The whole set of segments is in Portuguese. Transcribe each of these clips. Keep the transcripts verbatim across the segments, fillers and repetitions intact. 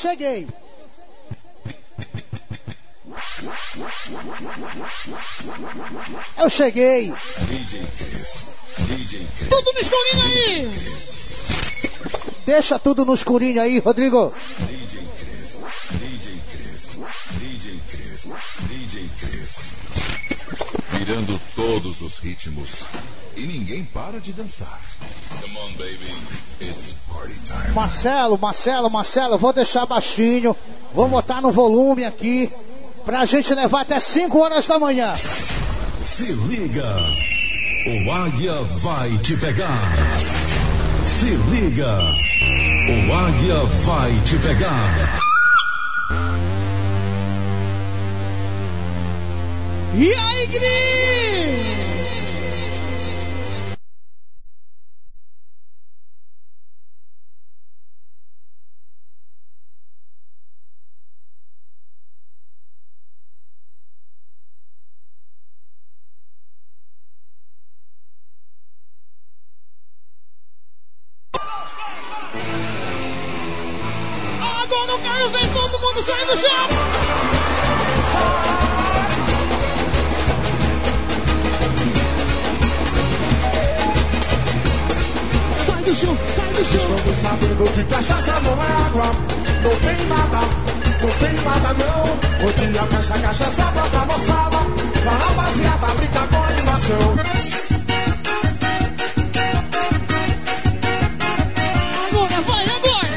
Cheguei. Eu cheguei. Tudo no escurinho aí. Deixa tudo no escurinho aí, Rodrigo. Virando todos os ritmos. E ninguém para de dançar. Come on, baby. It's party time. Marcelo, Marcelo, Marcelo, vou deixar baixinho. Vou botar no volume aqui. Pra gente levar até cinco horas da manhã. Se liga. O Águia vai te pegar. Se liga. O Águia vai te pegar. E aí, Gris? Agora eu quero ver todo mundo sair do chão. Sai do chão, sai do chão. Estamos sabendo que cachaça não é água. Não tem nada, não tem nada não. O dia fecha a cachaça pra pra moçada. Pra rapaziada brincar com animação. Agora, vai, agora.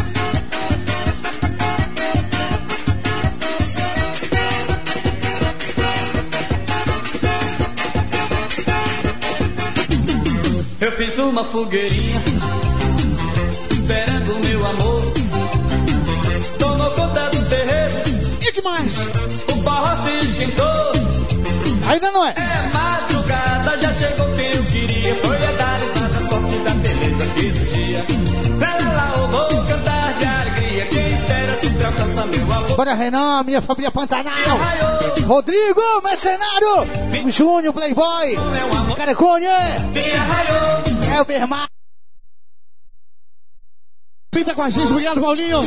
Eu fiz uma fogueirinha, esperando meu amor. Tomou conta do terreiro. E que mais? O barro se esquentou. Ainda não é. É madrugada, já chegou quem eu queria. Foi a dar risada, sorte da beleza que existia. Ela lá, eu vou cantar de alegria. Quem espera se alcança meu amor. Bora, Renan, minha família Pantanal. Rodrigo, mercenário. Júnior, Playboy. Carecone. É o Bermar. Pinta com a gente, obrigado, Paulinho.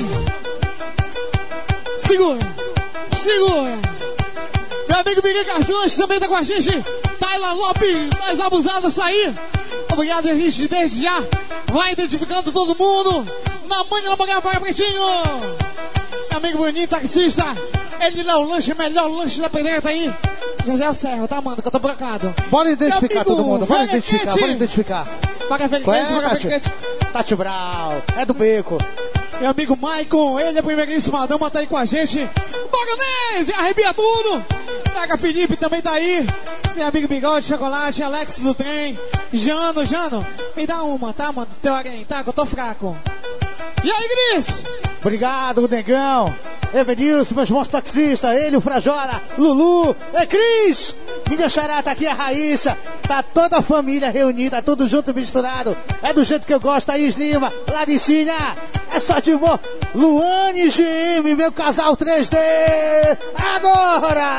Segura, segura. Meu amigo Miguel Carções também tá com a gente. Taila Lopes, das abusadas, sair. Obrigado, a gente desde já vai identificando todo mundo. Na manhã da manhã, para Pretinho. Meu amigo Boninho, taxista. Ele é o lanche, melhor lanche da Peneira aí. José Serra, tá, mano, que eu tô brocado. Bora identificar todo mundo, bora identificar, bora identificar. Paga Felicante, paga Felicante. Tati Brau, é do Beco. Meu amigo Maicon, ele é a primeiríssima dama, tá aí com a gente. Baganese, arrebia tudo. Pega Felipe, também tá aí. Meu amigo Bigode, Chocolate, Alex do Trem. Jano, Jano, me dá uma, tá, mano? Teu alguém, tá? Que eu tô fraco. E aí, Gris? Obrigado, Negão. Evanilson, meus bons taxistas, ele, o Frajora, Lulu, é Cris, minha xará, tá aqui a Raíssa, tá toda a família reunida, tudo junto, misturado, é do jeito que eu gosto, Thaís Lima, Laricinha, é só de boa, Luane e G M, meu casal três D, agora!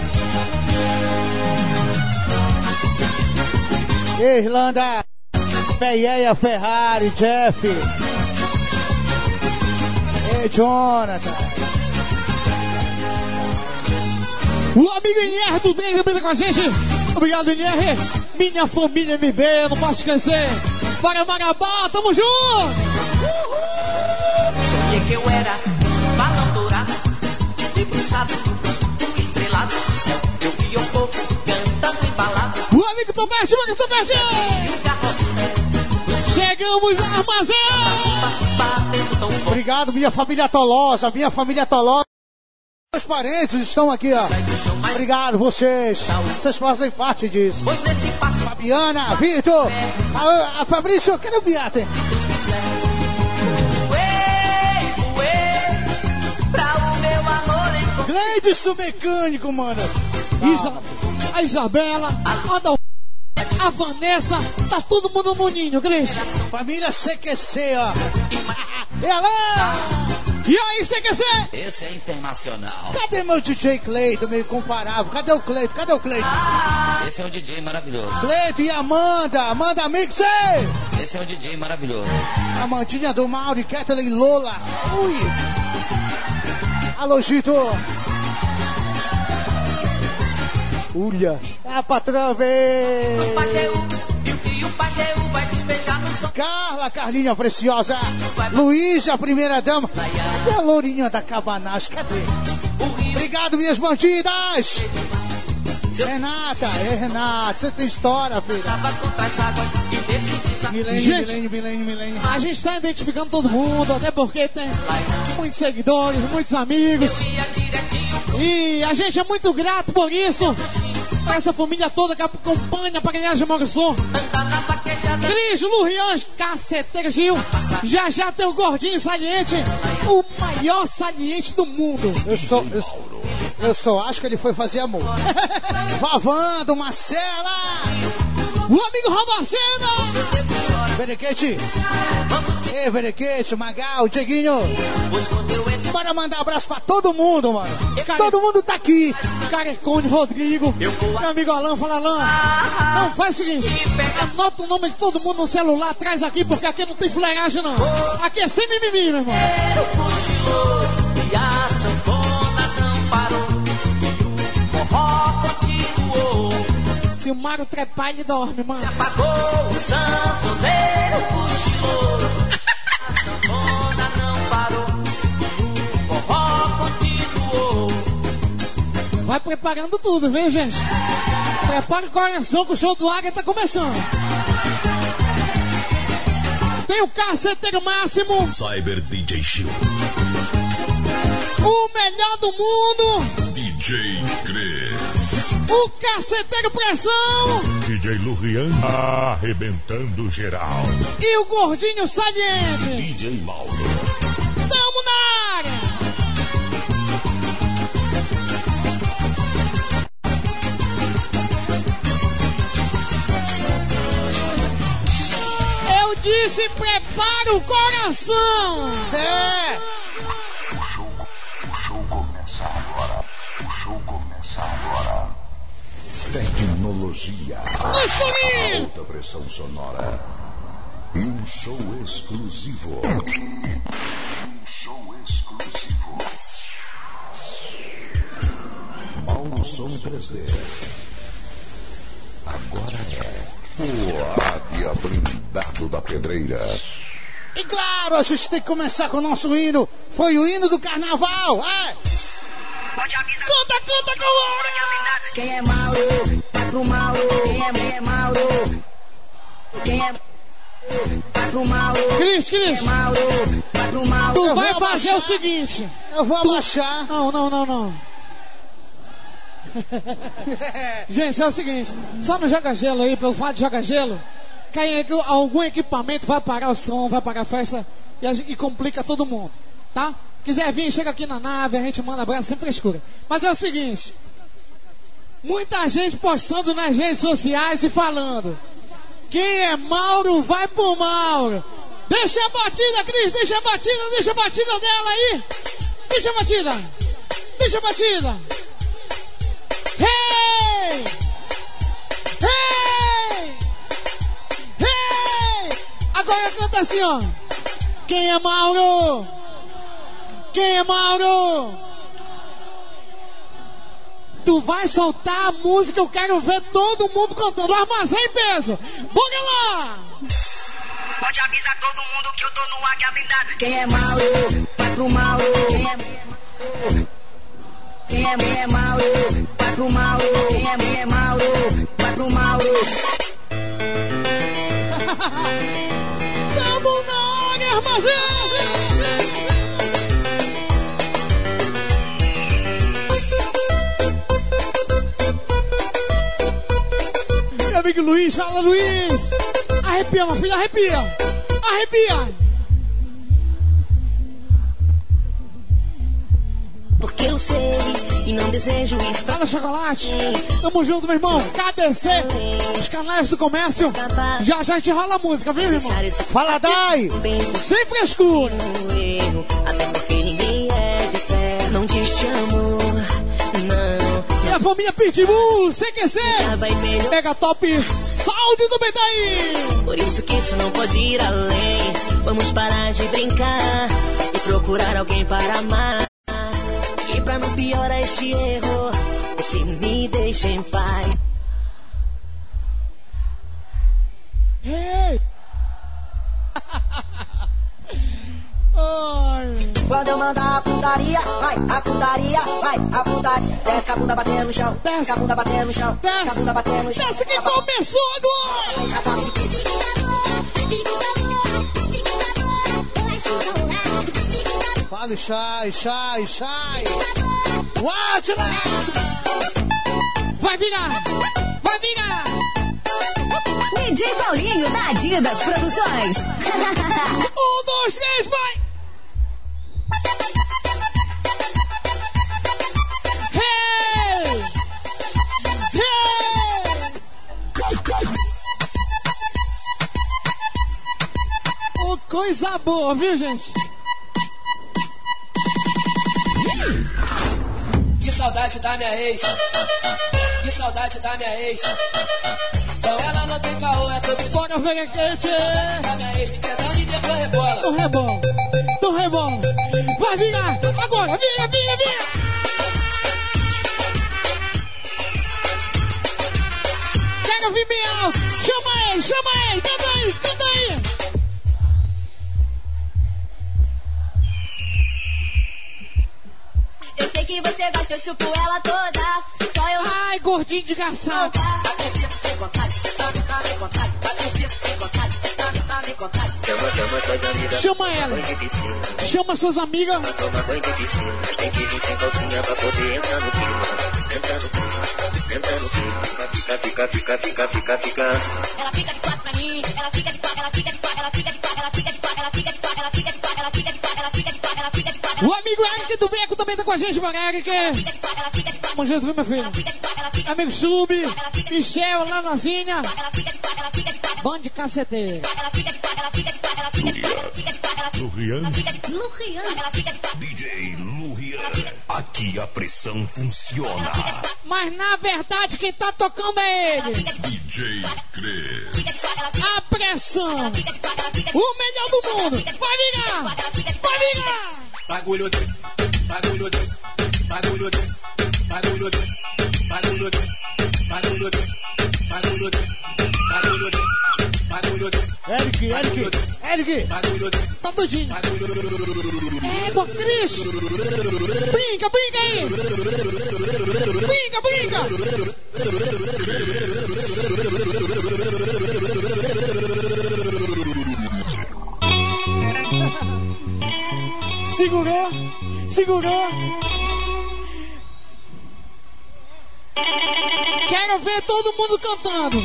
Irlanda, Peieia, Ferrari, Jeff, e Jonathan. O amigo Inher do trem também tá com a gente. Obrigado, Inher. Minha família M B, eu não posso esquecer. Para Marabá, tamo junto. Sonhei que eu era balão dourado, debruçado, estrelado do céu. Eu vi um povo cantando embalado. O amigo Topete, o amigo Topete. Chegamos no armazém. Obrigado, minha família Tolosa, minha família Tolosa. Meus parentes estão aqui, ó. Obrigado, vocês. Vocês fazem parte disso. Fabiana, Vitor, a, a Fabrício, cadê o Biaten? Gleidson Mecânico, mano. Isa, a Isabela, a Dal... a Vanessa, tá todo mundo no ninho, Cris. Família C Q C, ó. E ela... E aí, C Q C? Esse é internacional. Cadê meu D J Cleito, meio comparável? Cadê o Cleito? Cadê o Cleito? Esse é um D J maravilhoso. Cleito e Amanda. Amanda Mixer. Esse é um D J maravilhoso. Amandinha do Mauro, Kathleen Lola. Ui. Alô, Gito. Ulha. É a patrão, vem. O Pajeú, e o que o Pajeú vai despejar no som. Carla, Carlinha Preciosa. Luiz, a primeira dama. Cadê a Lourinha da Cabanagem? Cadê? Obrigado, minhas bandidas. Renata, é Renata, você tem história, filha. Milênio, Gente, milênio, milênio, milênio. A gente está identificando todo mundo, até porque tem muitos seguidores, muitos amigos. E a gente é muito grato por isso. Pra essa família toda que acompanha para ganhar de Mogaçu. Cris, Lurian, Caceteiro Gil. Já já tem o Gordinho Saliente, o maior saliente do mundo. Eu sou, eu, eu só acho que ele foi fazer amor. Vavando, Marcela. O amigo Robacena. Verequete. Ei, Verequete, Magal, Dieguinho. Bora mandar um abraço pra todo mundo, mano. Care... Todo mundo tá aqui. Carecone, Rodrigo. Meu amigo Alan, fala Alan. Não, faz o seguinte. Anota o nome de todo mundo no celular, traz aqui, porque aqui não tem fuleiragem, não. Aqui é sem mimimi, meu irmão. E a sanfona não parou. O forró continuou. Se o Mário trepar, ele dorme, mano. Se apagou, o sanfoneiro cochilou. A sanfona não parou. O forró continuou. Vai preparando tudo, viu, gente? Prepara o coração que o show do Águia tá começando. Tem o Caceteiro Máximo. Cyber D J Show. O melhor do mundo. D J Chris. O Caceteiro Pressão. D J Lurian arrebentando geral. E o Gordinho Saliente. D J Mauro. Tamo na área. Eu disse, prepara o coração. É. O show, o show começa agora. O show começa agora. Tecnologia. Escurinho. Alta pressão sonora. E um show exclusivo. Um show exclusivo. Mauro Som três D. Agora é o Águia Blindado da Pedreira. E claro, a gente tem que começar com o nosso hino. Foi o hino do carnaval. É. Canta, canta com o Mauro. Quem é Mauro? Vai pro Mauro. Quem é, quem é Mauro? Quem é vai pro Mauro? Cris, Cris. Quem é Mauro? Vai pro Mauro. Tu Eu vai vou fazer abaixar. o seguinte. Eu vou abaixar. Não, não, não, não. Gente, é o seguinte. Só no Joga Gelo aí, pelo fato de Joga Gelo, cai algum equipamento, vai parar o som, vai parar a festa e, a, e complica todo mundo, tá? Quiser vir, chega aqui na nave, a gente manda abraço sem frescura. Mas é o seguinte. Muita gente postando nas redes sociais e falando: quem é Mauro, vai pro Mauro. Deixa a batida, Cris, deixa a batida, deixa a batida dela aí. Deixa a batida. Deixa a batida. Hey! Hey! Hey! Agora canta assim, ó. Quem é Mauro? Quem é Mauro? Tu vai soltar a música, eu quero ver todo mundo cantando. Armazém peso. Bora lá! Pode avisar todo mundo que eu tô no Águia Blindado. Quem é Mauro? Vai pro Mauro. Quem é Mauro? Quem é, quem é Mauro? Vai pro Mauro. Quem é, quem é Mauro? Vai pro Mauro. Tamo na área, armazém! Meu amigo Luiz, fala Luiz! Arrepia, meu filho, arrepia! Arrepia! Porque eu sei e não desejo isso pra Fala Chocolate! Tamo junto, meu irmão! K D C! Os canais do comércio! Já já te rola a música, viu, meu irmão? Fala, Dai! Sem frescura! erro. Até porque ninguém é de fé. Não diz te amo, não. E a família Pitbull, C Q C! Já vai melhor. Mega Top Saúde do Bendaí! Por isso que isso não pode ir além. Vamos parar de brincar e procurar alguém para amar. pra não piorar este erro. Se me deixa em paz. Hey. Quando eu mandar a putaria, vai, a putaria, vai, a putaria. Desce a bunda batendo no chão, desce a bunda batendo no chão, desce a bunda batendo no chão. Desce que começou agora! Fale, Shai, Shai, Shai. Watch lá! Vai virar! Vai virar! D J Paulinho da Adidas Produções. Um, dois, três, vai! Hey! Hey! Oh, coisa boa, viu, gente? Que saudade da minha ex. Que saudade da minha ex. Então ela não tem caô, é todo dia. Bora, velha quente! Da minha ex, tentando e depois rebola. Do rebola, do rebola. Vai virar, agora, vira, vira, vira. Quero vir bem alto. Chama ele, chama ele, canta aí, canta aí. Eu sei que você gosta, eu chupo ela toda. Só eu. Ai, gordinho de garçado. Chama, chama suas amigas. Chama ela. Chama suas amigas. Toma banho de piscina. Mas tem que vir sem calcinha pra poder entrar no clima. Entra no clima. Entra no clima. Fica, fica, fica, fica, fica, fica. Ela fica de quatro pra mim. Ela fica de quatro, ela fica de quatro, ela fica de quatro, ela fica de quatro, ela fica de quatro, ela fica de quatro, ela fica de quatro, ela fica de quatro, ela fica de quatro. O amigo Eric do Beco também tá com a gente, mano. Eric. Tamo junto, viu, meu filho? Amigo Sub, Michel, Lanazinha. Bando de caceteiro. Lurian. Lurian. D J Lurian. Aqui a pressão funciona. Mas na verdade quem tá tocando é ele. D J Cris. A pressão. O melhor do mundo. Vai virar. Vai virar. Bagulho doido, bagulho doido, bagulho doido, bagulho doido, bagulho doido, bagulho doido, bagulho doido, bagulho doido, bagulho doido. Eric, Eric, Eric. Tá doidinho. É, pô, Cris. Brinca, brinca aí. Brinca, brinca. Segurou, segurou. Quero ver todo mundo cantando.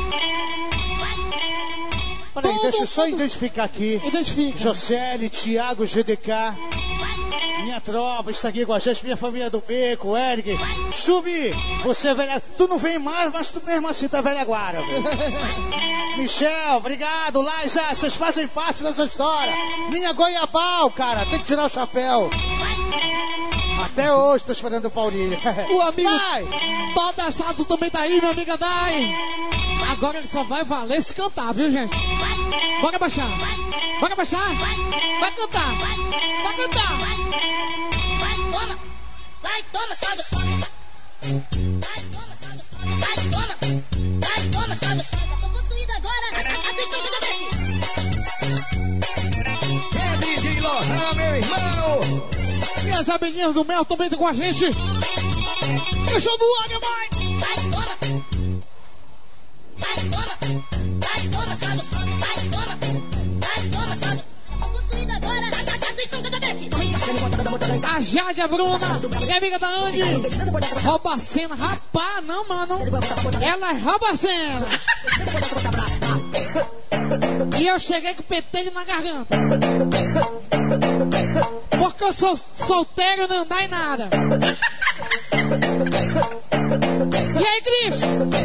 Peraí, Todo deixa eu só mundo- identificar aqui. Identifica. Jocely, Thiago, G D K. Minha tropa está aqui com a gente, minha família do Beco, Eric. Subi, você é velha. Tu não vem mais, mas tu mesmo assim tá velha agora. velho. Michel, obrigado. Liza, vocês fazem parte dessa história. Minha Goiabal, cara, tem que tirar o chapéu. Até hoje tô esperando o Paulinho. O amigo Vai. Toda Estado também tá aí, meu amigo Dai. Agora ele só vai valer se cantar, viu, gente? Bora baixar. Bora baixar. Vai cantar. Vai cantar. Vai, toma. Vai, toma, só dos. Vai, toma, só dos. Vai, toma. Vai, toma, só dos. Eu tô possuído agora. Atenção, D J. É D J Lohan, meu irmão. E as amiguinhas do Mel também estão com a gente. E o show do Águia, mãe. Vai, toma. Vai, toma. Vai, toma, só dos. Vai, toma. Vai, toma, só dos. Eu tô possuído agora. Atenção, D J. A Jade, a Bruna, é amiga da Andy. Rouba a cena. Rapaz, não, mano. Ela rouba a cena. E eu cheguei com o petelho na garganta. Porque eu sou solteiro, não dá em nada. E aí, Cris?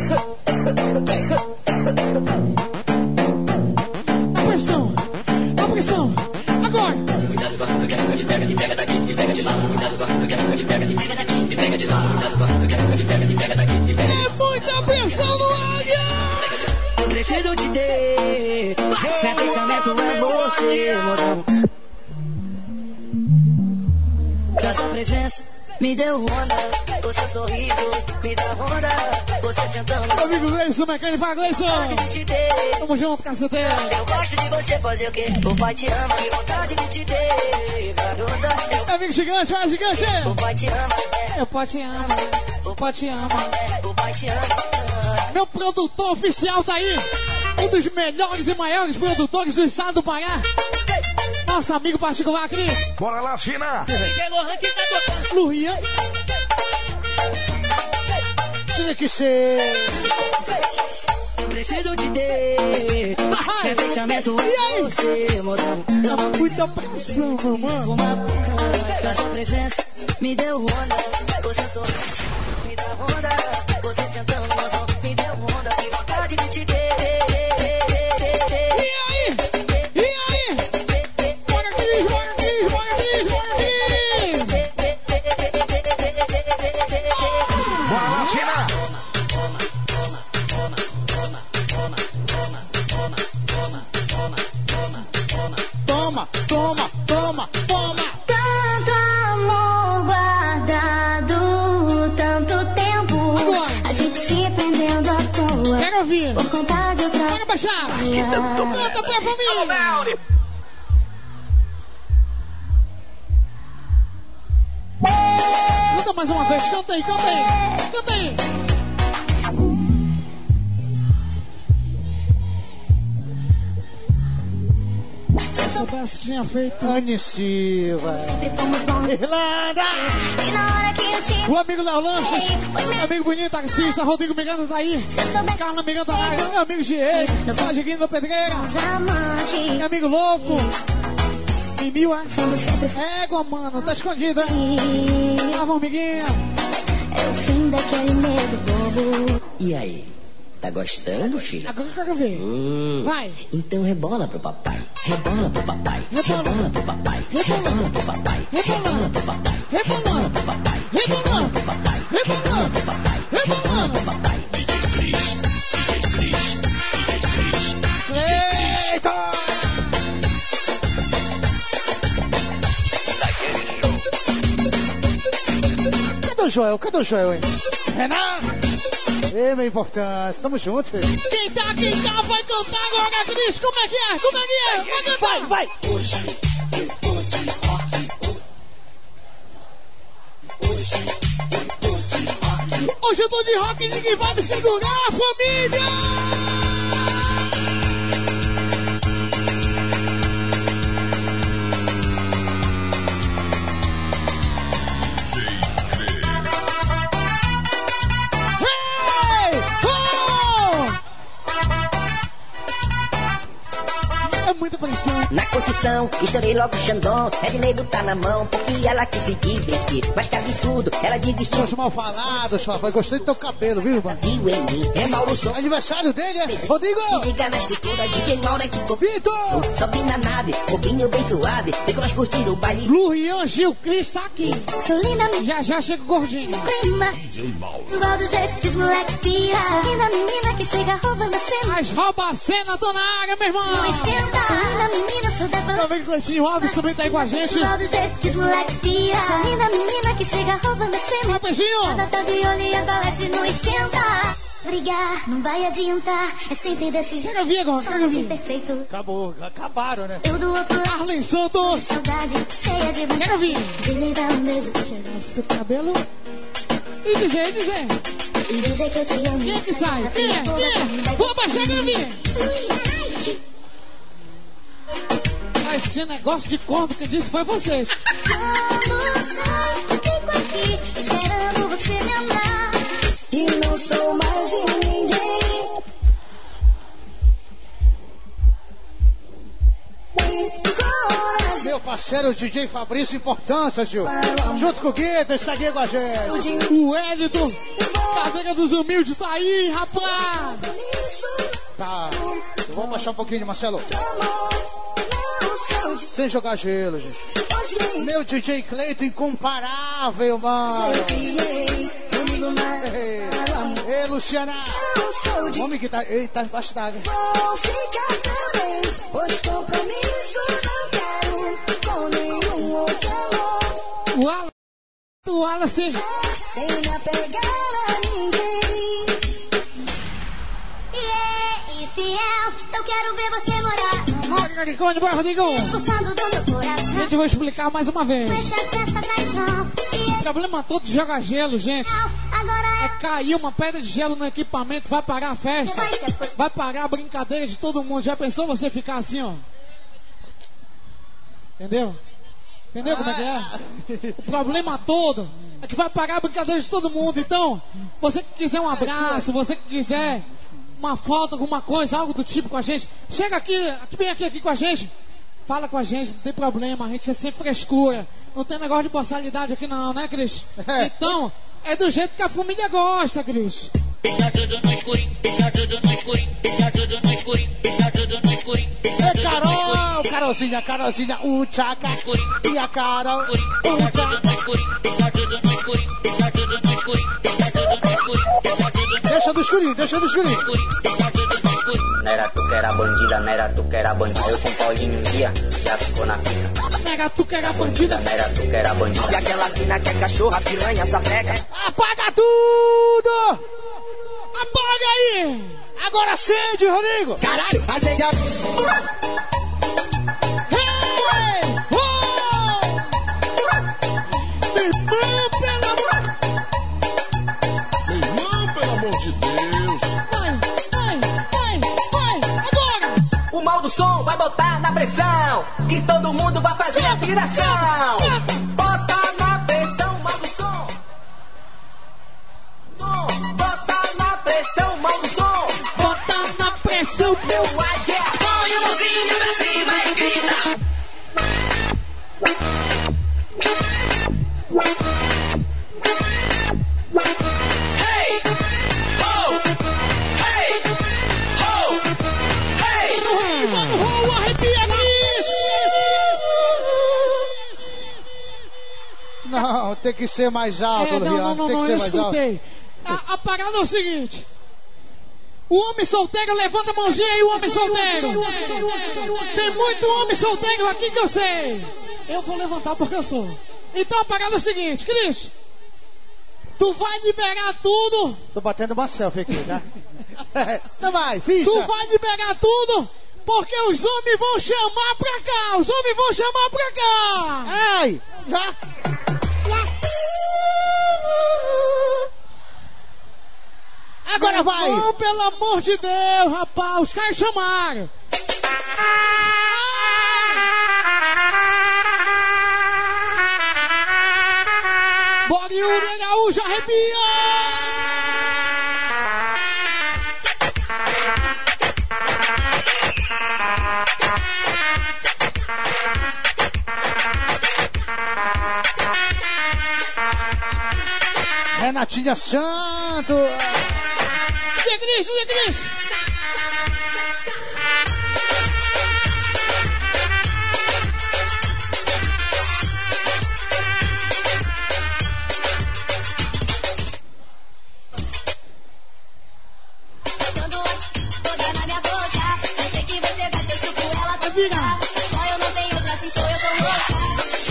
A pressão. A pressão. Agora. Cuidado com a ruga que a ruga te pega, te pega daqui, te pega de lá. Cuidado com a ruga que a ruga te pega, te pega daqui, te pega de lá. Cuidado com a ruga que a ruga te pega, te pega daqui, te pega de lá. É muita pressão no Águia. Eu preciso te ter. Meu pensamento é você, mozão. Da sua presença, me deu onda. O seu sorriso me dá onda. Você sentando. Meu amigo Gleison, mecânico, vai Gleison. Tamo junto, caceteiro. Eu gosto de você fazer o quê? O pai te ama, que vontade de te ter, garota. Meu amigo gigante, vai gigante. O pai te ama, o pai te ama, o pai te ama. o pai te ama. Meu produtor oficial tá aí. Um dos melhores e maiores produtores do estado do Pará. Nosso amigo particular, Cris. Bora lá, China. Luria. Tinha que ser. Eu preciso te ter. Meu pensamento é você, mozão. Eu não muita pressão, meu mano. Da sua presença me deu onda. Você sorriu, me dá onda. Você sentando, mozão, me deu onda. Que vontade de te ter. Toma, toma, toma, toma. Tanto amor guardado, tanto tempo. Agora. A gente se prendendo à toa. Quero ouvir. Por conta de outra. Quero baixar. Canta pra família. Canta mais uma vez. Canta aí, canta aí. Canta aí. Se eu soubesse que tinha feito. Anne Silva. Irlanda. E na hora que eu te. O amigo Léo Lanches, o amigo bonito, taxista, Rodrigo Miranda tá aí. Carla Miranda tá aí. Meu amigo Diego, Fagiguinho da Pedreira. Meu amigo louco. Em mil, é? Égua, mano, tá escondido, hein? Ah, formiguinha. É o fim daquele medo bobo. E aí? Tá gostando, filho? Agora eu quero ver. Hum. Vai. Então rebola pro papai. Rebola pro papai. Rebola. Rebola pro papai. Rebola pro papai. Rebola pro papai. Rebola pro papai. Rebola pro papai. Rebola pro papai. Rebola pro papai. D J Cris, D J Cris, D J Cris. Eita! Cadê o Joel? Cadê o Joel, hein? Renato! Ei, minha importância, tamo juntos, filho. Quem tá, quem tá, vai cantar agora, Cris. Como é que é? Como é que é? Vai cantar. Vai, vai! Hoje eu tô de rock. Hoje eu tô de rock. Hoje eu tô de rock e ninguém vai me segurar, família! Muita pressão. Na curtição, estourei logo o Xandão. Ednei botar na mão, porque ela quis se divertir. Mas que absurdo, ela de vestido. Os mal falados, papai. Gostei do teu cabelo, viu, mano? Viu em mim, é Mauro Som. Aniversário dele, é? Rodrigo! Se liga na estrutura de quem Mauro é que copiou. Vitor! Sobe na nave, roupinho bem suave. Ficou nós curtindo o baile. Luian Gil Cris tá aqui. Sou linda, minha Já já chega o gordinho. prima. D J Mauro. Igual do jeito que os moleque pira. Sou linda menina que chega roubando a cena. As rouba-cena, tô na área, meu irmão. Não esquenta. Sou linda menina, sou da Meu amigo Cleitinho Alves também tá aí com a gente. Igual do jeito que os moleque pira. Sou linda menina que chega roubando a cena. Vai, beijinho. Cada tá de olho e a colete não esquenta. Brigar não vai adiantar. É sempre desse jeito. Quero ver agora, Só quero você ver. perfeito. Acabou, acabaram, né? Eu do outro lado. Arlen Santos. Saudade cheia de vontade. Quero ver. De lhe dar um beijo. Cheirar seu cabelo. E dizer, e dizer. E dizer que eu te amo. Quem é que sai? Quem é? Quem é? Vou baixar, quero ver. Esse negócio de corpo que disse foi vocês. Quando sai, eu fico aqui esperando você me amar. E não sou mais de ninguém. Meu parceiro D J Fabrício, importância, Gil. Junto com o Gueto, está aqui com a gente. O Wellington, cadeira dos humildes, tá aí, rapaz. Tá, vamos baixar um pouquinho, Marcelo. Sem jogar gelo, gente. Meu D J Cleiton, incomparável, mano. Ei, ei, Luciana. Homem que tá, ei, tá embaixo d'água. Vou ficar também, pois compromisso não quero com nenhum outro amor. Uau. Tu fala assim. Sem me apegar a ninguém. E é fiel, eu quero ver você morar. Onde vai, Rodrigo? Expulsando do meu coração. Gente, eu vou explicar mais uma vez. Essa traição. O problema todo de jogar gelo, gente. Agora é cair uma pedra de gelo no equipamento, vai parar a festa. Vai parar a brincadeira de todo mundo. Já pensou você ficar assim, ó? Entendeu? Entendeu como é que é? O problema todo é que vai parar a brincadeira de todo mundo. Então, você que quiser um abraço, você que quiser uma foto, alguma coisa, algo do tipo com a gente, chega aqui, aqui bem aqui, aqui com a gente. Fala com a gente, não tem problema, a gente é sempre frescura. Não tem negócio de boçalidade aqui não, né, Cris? É. Então, é do jeito que a família gosta, Cris. Deixa tudo no escurinho, deixa tudo no escurinho, deixa tudo no escurinho, deixa tudo no escurinho, deixa tudo no escurinho. Carol, Carolzinha, Carolzinha, o Tchaca e a Carol. Deixa tudo no escurinho, deixa tudo no escurinho, deixa tudo no escurinho, deixa tudo no escurinho, deixa tudo no escurinho. Deixa do escurinho, deixa do escurinho. Deixa tudo no escurinho. Não era tu que era bandida, não era tu que era bandida. Eu com Paulinho um dia, já ficou na fita. Não era tu que era bandida, não era tu que era bandida. E aquela mina que é cachorra, piranha, sapeca. Apaga tudo! Apaga aí! Agora acende, Rodrigo! Caralho, acende a... Hey! Oh! Meu irmão, pelo amor... Meu irmão, pelo amor de Deus! Vai, vai, vai, vai! Agora! O mal do som vai botar na pressão e todo mundo vai fazer a viração. Bota na pressão, mal do som. Bota na pressão, mal do som. Bota na pressão, meu águia. Põe a mãozinha pra cima e grita. Hey! Oh! Hey! Oh! Hey! Mano, oh, arrepia nisso! Não, tem que ser mais alto, é, não, Rian. não, não, tem que não, ser eu mais escutei. alto. A, a parada é o seguinte. O homem solteiro, levanta a mãozinha aí, o homem solteiro. Tem muito homem solteiro aqui que eu sei. Eu vou levantar porque eu sou. Então a parada é o seguinte, Cris. Tu vai liberar tudo. Tô batendo uma selfie aqui, tá? Então vai, ficha. Tu vai liberar tudo, porque os homens vão chamar pra cá. Os homens vão chamar pra cá. Ai, já. Agora vai! Não, pelo amor de Deus, rapaz, os caras chamaram! Bora, Yuri Gaúcho, arrepia! Renatinha Santo! Segris, Segris! Só eu não tenho outra, assim sou eu tão louca.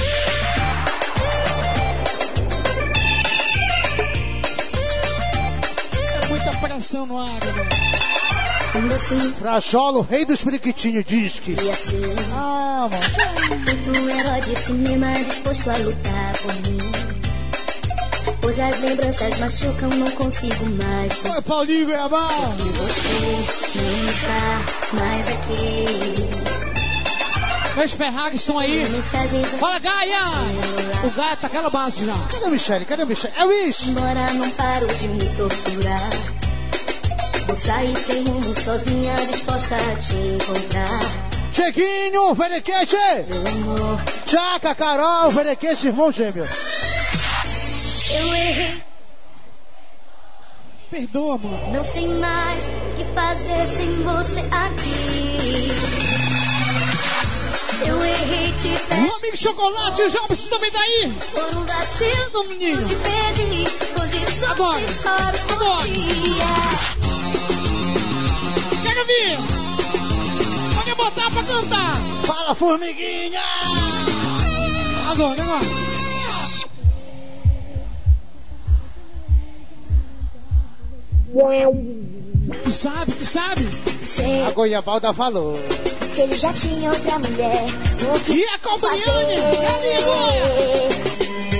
Pressão no ar, assim, Frajola, o rei dos periquitinhos, diz que. E assim, ah, mano. Feito herói de cinema, disposto a lutar por mim. Hoje as lembranças machucam, não consigo mais. Oi, Paulinho Goiabal. Porque você não está mais aqui. Meus Ferraris estão aí. Fala, Gaia! O Gaia tá aquela base já. Cadê a Michele? Cadê a Michele? É o isso! Embora não paro de me torturar. Vou sair sem rumo, sozinha, disposta a te encontrar. Cheguinho, Verequete! Meu amor. Tchaca, Carol, Verequete, irmão gêmeo. Eu errei. Perdoa, mano. Não sei mais o que fazer sem você aqui. Se eu errei, te pedi. O amigo Chocolate, o Jobs também tá aí. Por um vacilo, do menino. Te pedi, hoje só agora, te choro por agora. dia. Quero vir. Pode botar pra cantar. Fala, formiguinha! Agora, agora. Tu sabe, tu sabe? Sei. A Goiabalda falou. Que ele já tinha outra mulher. O que e a Companhiane? Cadê a Goia?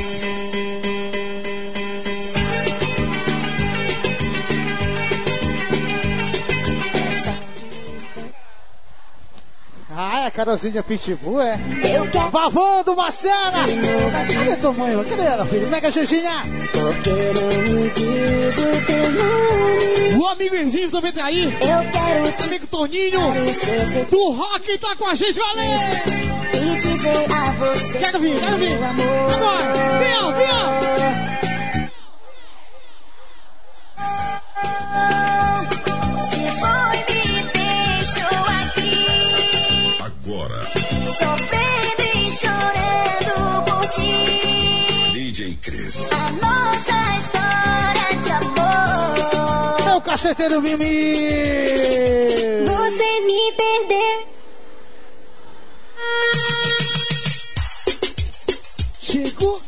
Ah, é a Carolzinha Pitbull, é? Eu quero. Vavô do Marcela! Cadê tua mãe? Cadê ela, filho? Mega Giginha! Porque não me diz o teu nome. O amigo Erzinho também tá aí. Eu quero te. Amigo Toninho do rock tá com a gente, valeu! E dizer a você. Quero vir, quero vir! Amor. Agora! Bião, Bião! Sofrendo e chorando por ti. D J Cris. A nossa história de amor. É o caceteiro Mimi. Você me perdeu. Chegou.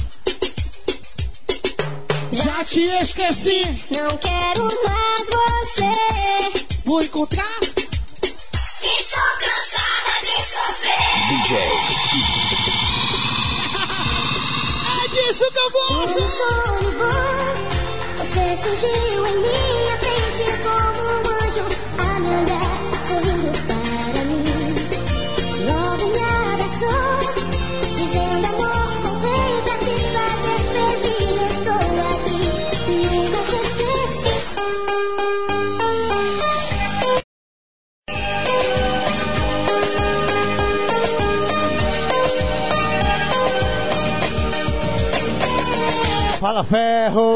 Já te esqueci. Não quero mais você. Vou encontrar. Estou cansada de sofrer. D J. É disso que eu gosto. Um sonho bom. Você surgiu em minha frente como um anjo a me olhar, sorrindo para mim. Logo me abraçou, dizendo amor, comprei pra te fazer feliz. Estou aqui, nunca te esqueci. Fala, ferro!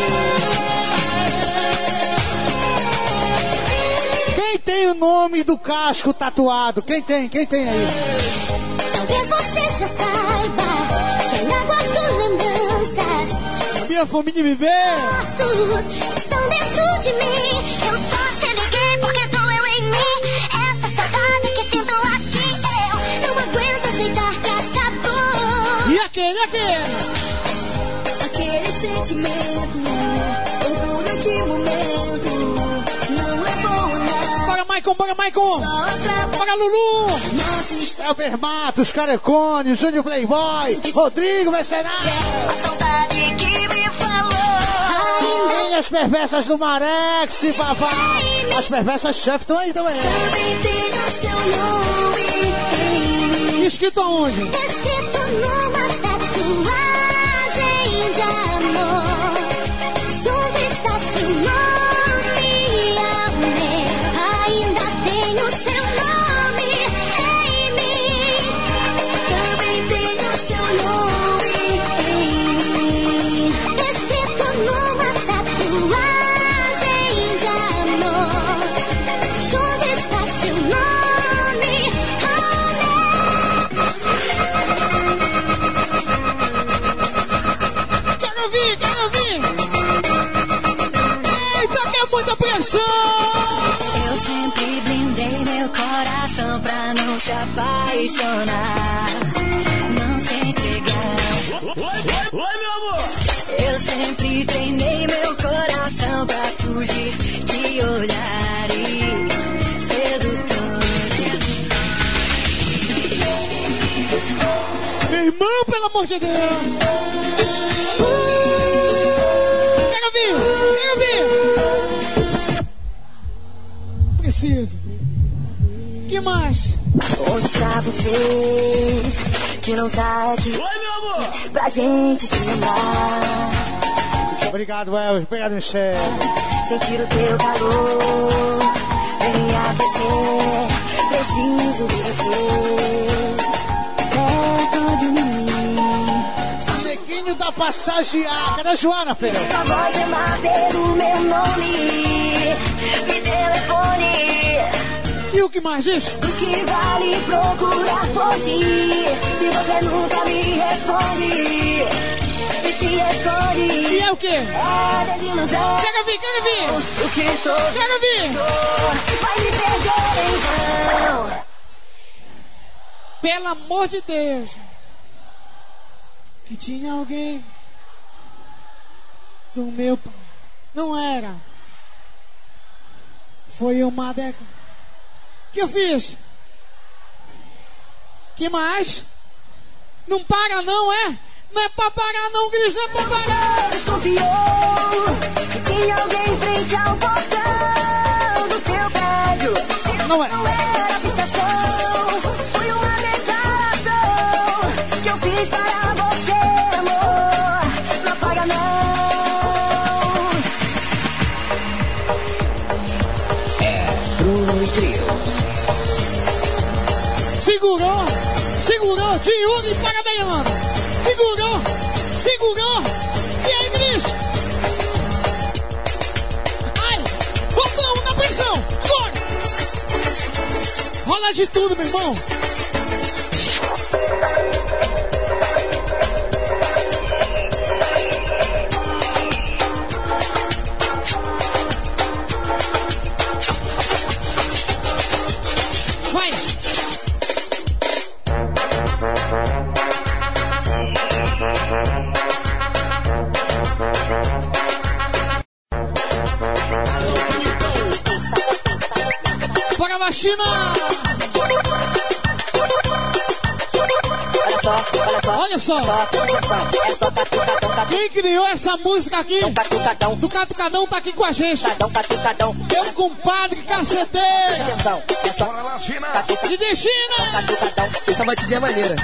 Quem tem o nome do casco tatuado? Quem tem? Quem tem aí? Talvez você já saiba que ainda guardo lembranças. Minha família me vê. Passos estão dentro de mim. Eu só te liguei porque doeu em mim. Essa saudade que sinto aqui. Eu não aguento aceitar que acabou. E aquele, aquele? Aquele sentimento, orgulho de momento, não é bom nada. Bora, Maicon, bora, Maicon! Bora, Lulu! Elber Matos, Carecone, Júnior Playboy, Rodrigo Mercenário. A saudade que me falou. E as perversas do Marex, papai. As perversas chefes estão aí também. Também tenho seu nome. Escrito aonde? Escrito numa tatuagem de amor. Junto está seu nome, amor. Ainda tenho seu nome em mim. Também tenho seu nome em mim. Escrito numa tatuagem de amor. Junto está seu nome, amor. Quero ouvir, quero ouvir! Eita, que é muita pressão! Eu sempre blindei meu coração pra não se apaixonar, não se entregar. Oi, meu amor! Eu sempre treinei meu coração pra fugir de olhares sedutores. Meu irmão, pelo amor de Deus! Quero ouvir, quero ouvir! Preciso. Que mais? Onde está você que não tá aqui? Oi, meu amor! Pra gente se lembrar, Obrigado, Elvis. Obrigado, Michel. sentir o teu calor, vem aquecer. Preciso de você perto de mim. Neguinho da Passagiada. Cadê a Joana, filho? Só vou chamar pelo meu nome, me telefone. E o que mais diz? O que vale procurar por ti, se você nunca me responde e se esconde? E é o quê? É desilusão. Quero ouvir, quero ouvir! O que tô Quero ouvir! vai me perder então. Pelo amor de Deus! Que tinha alguém do meu pai. Não era. Foi uma década. Que eu fiz? Que mais? Não para não, é? Não é pra parar não, Cris, não é pra parar. Desconfiou que tinha alguém em frente ao portão do teu prédio. Não é. Não era fixação, foi uma declaração que eu fiz para você, amor. Não apaga não. É Bruno e Trio. Segurou, segurou, de Yuri para Dayana. Segurou, segurou. E aí, Cris? Ai, voltamos na pressão. Agora. Rola de tudo, meu irmão. Vai. Bora, vacina! Olha só, olha só. Olha só. É só catucadão, catucadão. Quem criou essa música aqui? Catucadão. Do Catucadão tá aqui com a gente. Catucadão, catucadão. Meu compadre caceteiro. Atenção, é só catucadão. De China. Catucadão. Essa batidinha é maneira.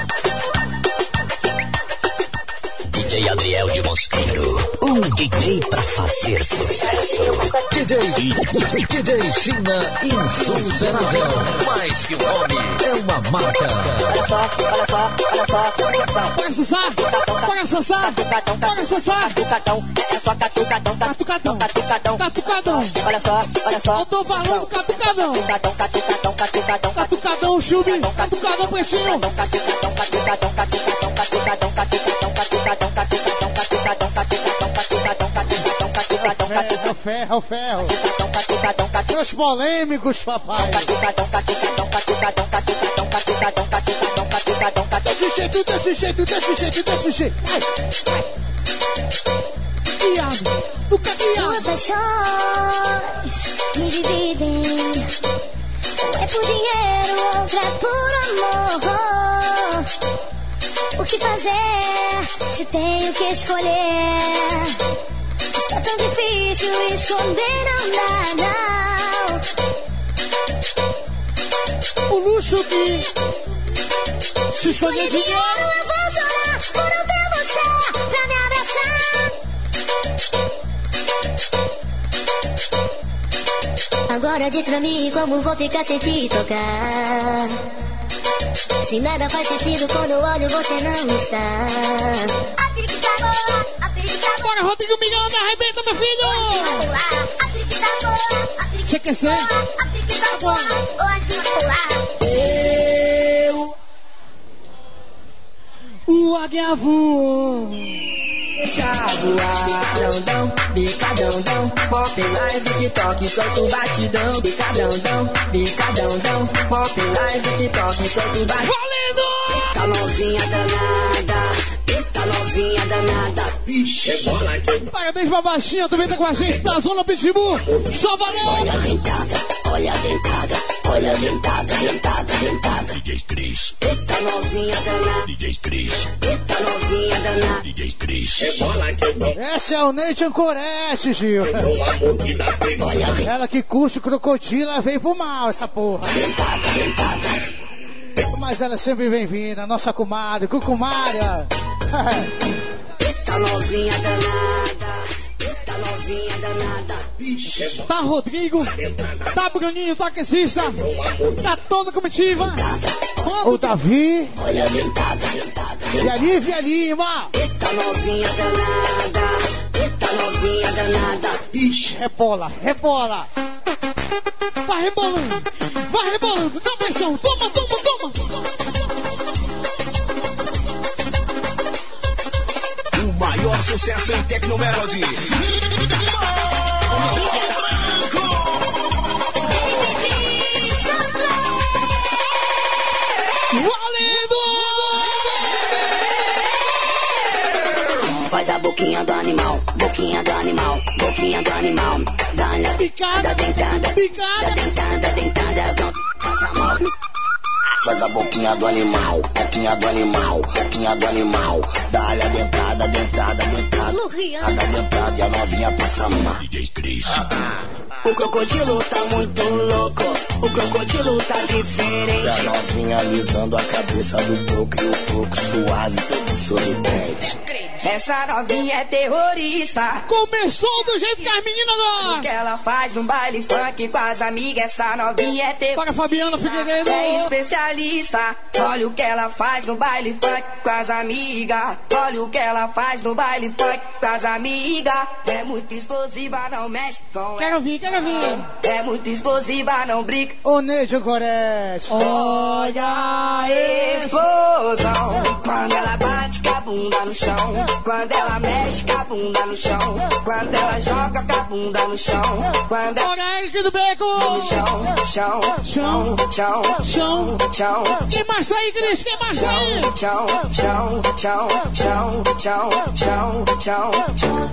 D J Adriel de Mosqueiro, um D J pra fazer sucesso. D J, D J China insuperável. Mais que um nome, é uma marca. Olha só, olha só, olha só, atenção. Bora acessar, bora acessar, bora acessar. Catucadão, é só catucadão, Catucadão, catucadão. Catucadão. Olha só, olha só. Eu tô falando Catucadão. Catucadão, catucadão, catucadão. Catucadão, Chubi. Catucadão, Pretinho. Catucadão, catucadão, catucadão, catucadão, catucadão, catucadão, catucadão, catucadão, catucadão, catucadão, catucadão, catucadão, Ferro, ferro, ferro. catucadão, catucadão. Os polêmicos, papai. Catucadão, catucadão, catucadão, catucadão, catucadão, catucadão, catucadão, catucadão. Desse jeito, desse jeito, desse jeito, desse jeito. Ai, ai. Guiado, nunca guiado. Duas paixões me dividem. Um é por dinheiro, outra é por amor. O que fazer se tenho que escolher? Está tão difícil esconder, não dá, não. O luxo que se escolher Dinheiro, dinheiro. eu vou chorar por não ter você pra me abraçar. Agora diz pra mim como vou ficar sem te tocar. Se nada faz sentido quando eu olho você não está. A pique tá boa, a pique tá boa. Bora, Rodrigo Miranda, arrebenta, meu filho. A pique tá boa, a pique Você quer ser? a pique tá boa. Hoje vou pular. Eu O águia voou. deixa voar, dão, bicadão, dão, pop live, TikTok, solta o batidão, bicadão, dão, bicadão, dão, pop live, TikTok, solta o batidão. Valendo! Tá novinha danada, tá novinha danada, bicho, é bola aqui. Parabéns pra baixinha, também tá com a gente na Zona Pitbull. Só valeu! Olha a dentada, olha a dentada, olha a dentada, dentada, dentada. D J Cris, Tá novinha danada, D J Cris, tá novinha danada. D J Cris. É bola que bom. Esse é o Nate Ancoreste, Gil. Um amor que dá frio. Olha a Ela que curte crocodila veio pro mal, essa porra. dentada, dentada. Mas ela é sempre bem-vinda, nossa comadre, cucumária. Tá novinha danada, tá novinha danada, bicho, é bola. Tá Rodrigo, tá Bruninho, taxista, tá toda a comitiva. O Davi Olha a dentada, dentada. e a Lívia Lima. Tá novinha danada, tá novinha danada, bicho. Rebola, rebola. Vai rebolando, vai rebolando, dá pressão, toma, toma, toma. O maior sucesso em Tecnomelody. Valendo! Vai faz a boquinha do animal, boquinha do animal, boquinha do animal. Dá-lhe a picada, dentada, picada, dentada, dentada, as não passa mal. Faz a boquinha do animal, boquinha do animal, boquinha do animal. Dá-lhe a dentada, dentada, dentada. A da dentada e a novinha passa mal. D J Cris. O crocodilo tá muito louco, o crocodilo tá diferente. E a novinha alisando a cabeça do coco e o coco suave, todo sorridente. Essa novinha é terrorista. Começou do jeito que as meninas gostam. O que ela faz no baile funk com as amigas. Essa novinha é terrorista. Para Fabiana Figueiredo. É especialista. Olha o que ela faz no baile funk com as amigas. Olha o que ela faz no baile funk com as amigas. É muito explosiva, não mexe com. Quero ouvir, quero ouvir. É muito explosiva, não brinca. Ô, Neide Gorete. Olha a explosão. Quando ela bate com a bunda no chão. Quando ela mexe com a bunda no chão. Quando ela joga com a bunda no chão. Quando ela... Olha aí, do beco. No chão, chão, chão, chão, chão, chão. Quem mais tá aí, Cris? Quem mais tá aí? Chão, chão, chão, chão, chão, chão, chão, chão.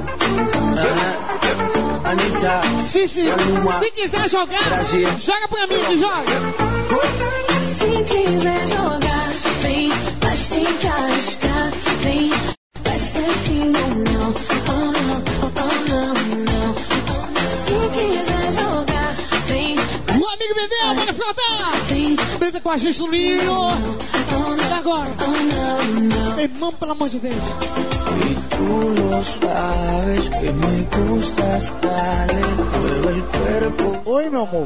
Anitta, se, se, se quiser jogar, Brasil. Joga pra mim que joga. Se quiser jogar, vem, mas tem que arriscar, vem. Vai ser sim ou não, oh não, oh não, não. Se quiser jogar, vem. O amigo Bebel, bora flotar. Brinca com a gente no Rio. E agora? Irmão, pelo amor de Deus. Y tú lo sabes que me gustas, dale, mueve el cuerpo. Oi, meu amor.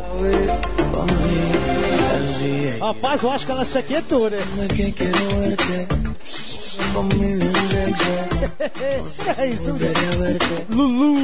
Rapaz, eu acho que ela se aquietou, né? É isso, Lulu.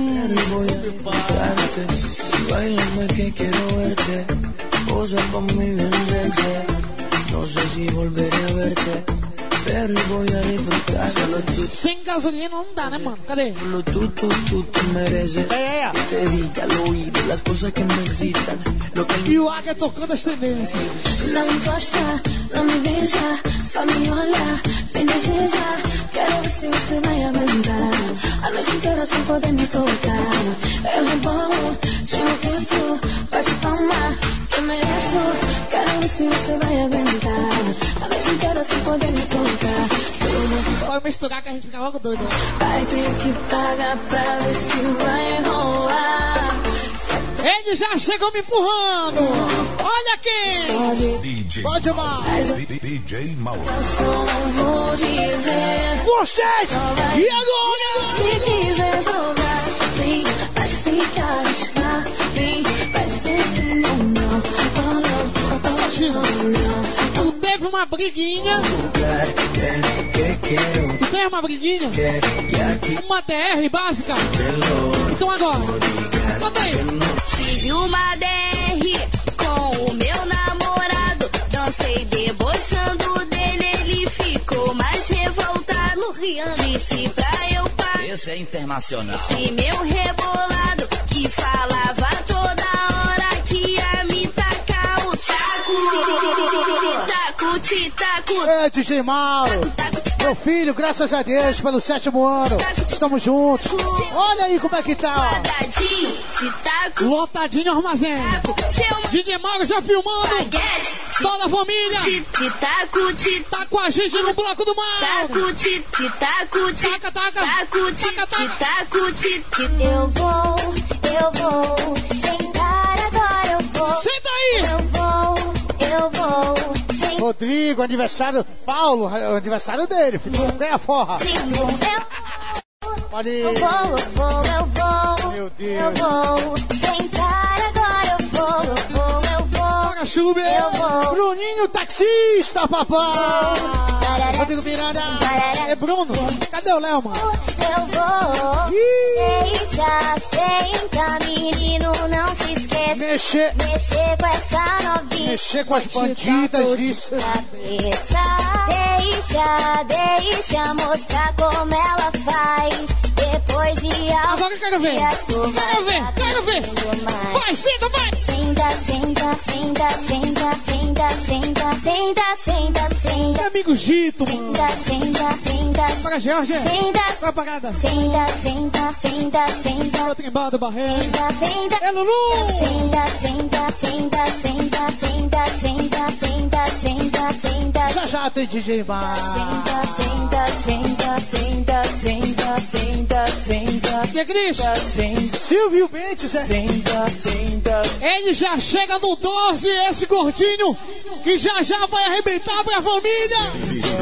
Báilame que quiero verte, posa pa' mí bien sexy. No sé si volveré a verte, pero voy a disfrutar. Solo tú. Sem gasolina não dá, né, mano? Cadê? Solo tú, tú, tú te mereces. É, é. Que te diga al oído las cosas que me excitan. Lo que e o Águia tocando as tendências. Não encosta, não me beija, só me olha, vem desejar. Quero ver se você vai aguentar a noite inteira sem poder me tocar. Eu rebolo, te enlouqueço, faz de palma, que eu mereço. Quero ver se você vai aguentar a noite inteira sem poder me tocar. Pode misturar que a gente fica logo doido. Vai ter que pagar pra ver se vai rolar. Ele já chegou me empurrando. Olha quem! D J Pode mais. D J Mauro. Eu só não vou dizer. Vocês! E agora? Se quiser jogar, vem. Mas tem que arriscar, vem. Vai ser sim ou não. Oh não, oh não. Tu teve uma briguinha. Tu teve uma briguinha? Uma D R básica? Então agora, conta aí. Tive uma D R com o meu namorado. Dancei debochando dele, ele ficou mais revoltado. Disse pra eu parar. Esse é internacional. Esse meu rebolado que falava toda hora que ia me tacar o taco. Taco, te taco. É, D J Mauro. Meu filho, graças a Deus, pelo sétimo ano. Estamos juntos. Olha aí como é que tá. Lotadinho armazém. D J Mauro já filmando. Toda a família. Tá com a gente no bloco do mal. Taca, taca. Taca, taca. Eu vou, eu vou. Sentar agora, eu vou. Senta aí. Eu vou, eu vou. Rodrigo, aniversário. Paulo, aniversário dele. Vem a forra. Pode ir. Eu vou, eu vou, eu vou. Meu Deus. Eu vou sentar agora, eu vou, eu vou, eu vou. Bora, Chubi. Eu vou. Bruninho, taxista, papai. Rodrigo Miranda. É Bruno. Cadê o Léo, mano? Eu vou. Deixa, senta, menino, não se esqueça. Mexer. Mexer com essa novinha. Mexer com as bandidas, isso. Cabeça. Deixa, deixa mostrar como ela faz. Depois de algo. Agora eu quero ver. Quero ver, quero ver. Vai, senta, vai! Senta, senta, senta, senta, senta, senta, senta, senta, senta. Meu amigo Gito, mano. Senta, senta, senta. Paga, Jorge. Senta. Vai apagada. Senta, senta, senta, senta. Outro embalo, Barreiro. Senta, senta. É Lulu. Senta, senta, senta, senta, senta, senta, senta, senta, senta. Já já tem D J Mar. Senta, senta, senta, senta, senta, senta, senta. E a Cris? Silvio Bentes, é? Senta, senta. Ele já chega no doze, esse gordinho, que já já vai arrebentar pra família.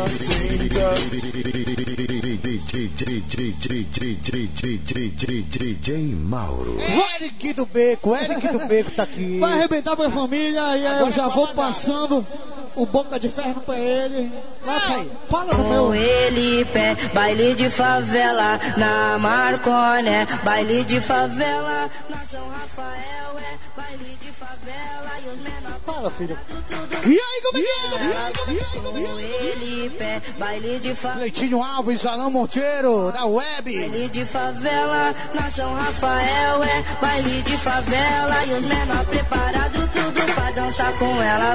D J Mauro. O Eric do Beco, o Eric do Beco tá aqui. Vai arrebentar pra família e aí eu já vou passando o boca de ferro pra ele. Vai, pai, fala no meu. Com ele, pé, baile de favela, na Marconé, baile de favela, na São Rafael, é, baile de favela, e os menores. Fala, filho. E aí, como é que é? Com ele, pé, baile de favela. Cleitinho Alves, Alain Monteiro, da Web. Baile de favela, na São Rafael, é, baile de favela, e os menores preparados tudo pra dançar com ela.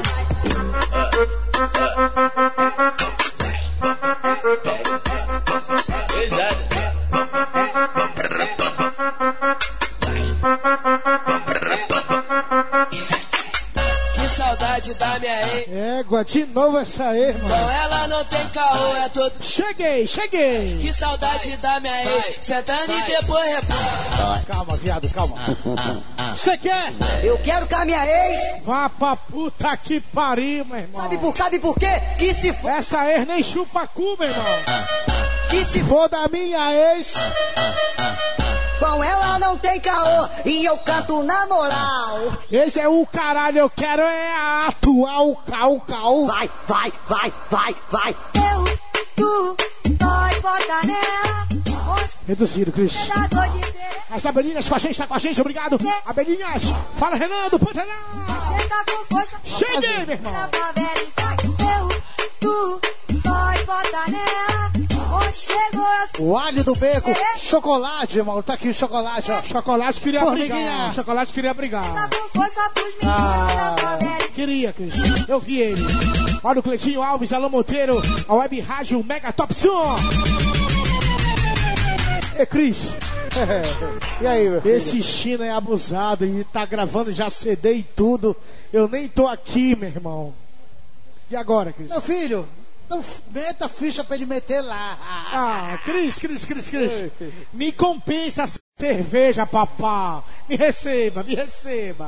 Que saudade da minha ex. Égua, de novo essa aí, mano. Com ela não tem caô, é todo. Cheguei, cheguei. Que saudade da minha ex. Sentando e depois repõe. Calma, viado, calma. Você quer? Eu quero com a minha ex. Vá pra puta que pariu, meu irmão. Sabe por, sabe por quê? Que se for. Essa ex nem chupa cu, meu irmão. Que se for da minha ex. Com ela não tem caô e eu canto na moral. Esse é o caralho, eu quero é a atual cal cal. Vai, vai, vai, vai, vai. Eu, tu, nós bota nela. Reduzido, Cris. As abelhinhas com a gente, tá com a gente, obrigado. Abelhinhas, fala Renan do Pantanal. Você tá com força. Cheguei, meu irmão. Eu, tu, nós bota nela. Onde chegou as... O alho do beco, chocolate, irmão. Tá aqui o chocolate, ó. Chocolate queria Formiguinha. brigar. Chocolate queria brigar. Tá com força pros meninos Ah, da favela. queria, Cris. Eu vi ele. Olha o Cleitinho Alves, Alô Monteiro, a Web Rádio Mega Top Som. E Cris. E aí, meu filho? Esse China é abusado e tá gravando já C D e tudo. Eu nem tô aqui, meu irmão. E agora, Cris? Meu filho, então meta a ficha pra ele meter lá. Ah, Cris, Cris, Cris, Cris. Me compensa a cerveja, papá. Me receba, me receba.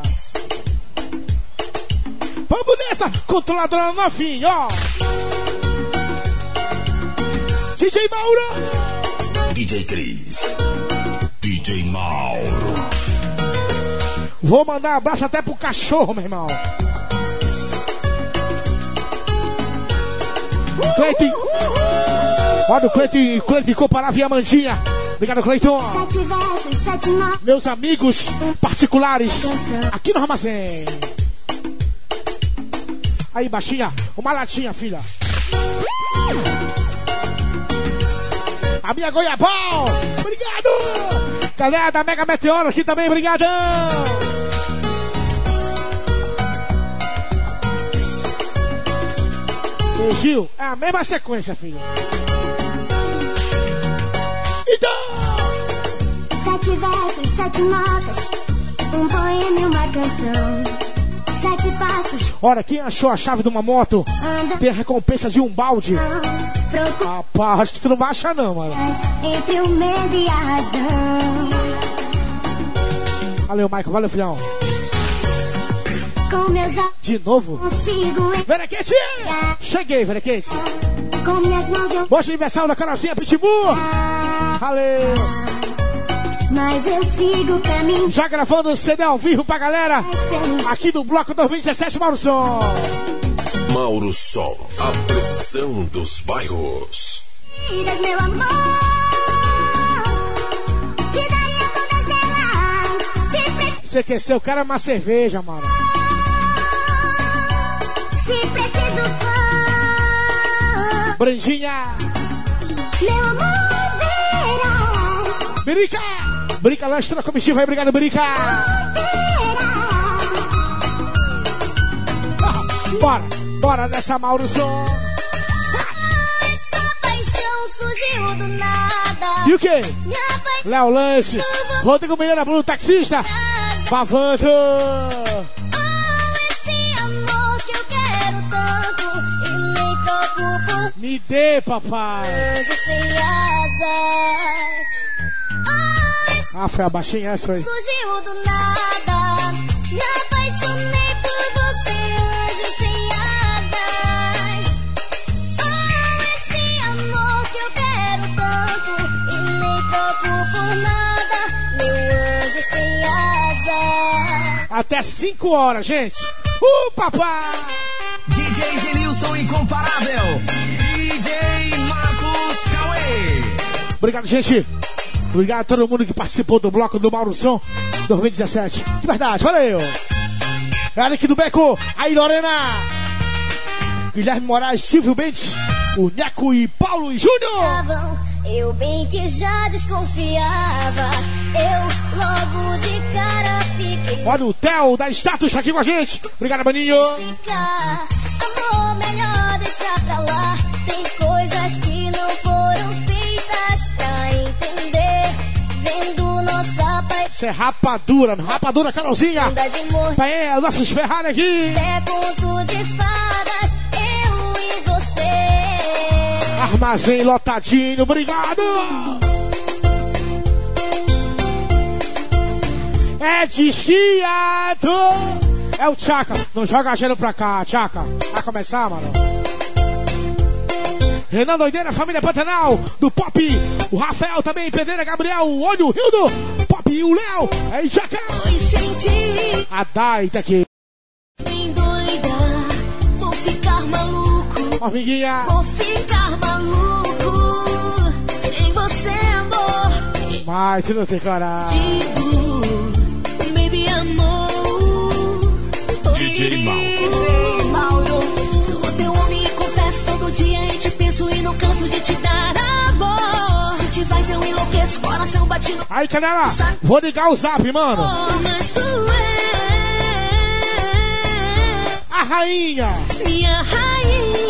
Vamos nessa, controladora novinha, ó. D J Mauro. D J Cris. D J Mauro. Vou mandar um abraço até pro cachorro, meu irmão. Cleiton. Olha o Cleiton, Cleiton Comparável e Amandinha. Obrigado, Cleiton. Sete versos, sete notas. Meus amigos particulares aqui no Armazém. Aí, baixinha, uma latinha, filha. A minha Goiabal. Obrigado. Galera da Mega Meteoro aqui também, obrigadão. E Gil, é a mesma sequência, filho. Então! Sete versos, sete notas. Um poema e uma canção. Sete passos. Ora, quem achou a chave de uma moto Anda. tem a recompensa de um balde. Procura. Rapaz, acho que tu não vai achar não, mano. Entre o medo e a razão. Valeu, Michael, valeu, filhão. Com meus olhos De novo? consigo Verequete! Cheguei, Verequete. Com minhas mãos eu... Bom aniversário da Carolzinha Pitbull. Valeu. Mas eu sigo o caminho. Já gravando o C D ao vivo pra galera. Aqui do Bloco dois mil e dezessete, Mauro Som. Mauro Som, a pressão dos bairros. Vidas, meu amor. Te daria todas elas. Se preciso. Você quer ser o cara uma cerveja, mano. Se preciso for. Brandinha. Meu amor, verá. Birica. Birica, lanche na comitiva aí. Obrigado, Birica. Verá. Bora, bora nessa, Maurício. Essa paixão surgiu do nada. E o quê? Me apaixonei Léo Lanche, Rodrigo Mineira, Bruno Taxista, Pavando. esse amor que eu quero tanto e nem preocupo. Me dê, papai. Anjo sem asas. Ah, foi a baixinha essa aí. Surgiu do nada. Me apaixonei por você, anjo sem asas. Oh, esse amor que eu quero tanto e nem preocupo por nada. Meu anjo sem asas. Até cinco horas, gente. Uh, papai! D J Genilson Incomparável. D J Marcos Cauê. Obrigado, gente. Obrigado a todo mundo que participou do bloco do Mauro Som dois mil e dezessete. De verdade, valeu. Eric do Beco, aí Lorena, Guilherme Moraes, Silvio Bentes, o Neco e Paulo e Júnior. Eu bem que já desconfiava. Eu logo de cara fiquei. Olha o Theo da Status aqui com a gente. Obrigado, Maninho. Explicar. Amor, melhor deixar pra lá. Tem coisas que não foram feitas pra entender. Vendo nossa paixão. Isso é rapadura, rapadura, Carolzinha. É, nossos Ferrari aqui. É conto de fadas, eu e você. Armazém lotadinho, obrigado. É desquiado. É o Tchaka. Não joga gelo pra cá, Tchaka. Vai começar, mano. Renan Doideira, família Pantanal, do Pop, o Rafael também, Pedreira, Gabriel, o Olho, o Hildo, Pop e o Léo, aí Tchaka. A Dai tá aqui. Bem doida, vou ficar maluco. Amiguinha. Vou ficar maluco. Sem você, amor. Mas você não tem coragem. Digo, baby, amor. D J Mauro. Sou teu homem e confesso todo dia em te penso e não canso de te dar amor. Se te vais eu enlouqueço, coração batido. Aí, Canela, vou ligar o zap, mano. Oh, mas tu é a rainha. Minha rainha.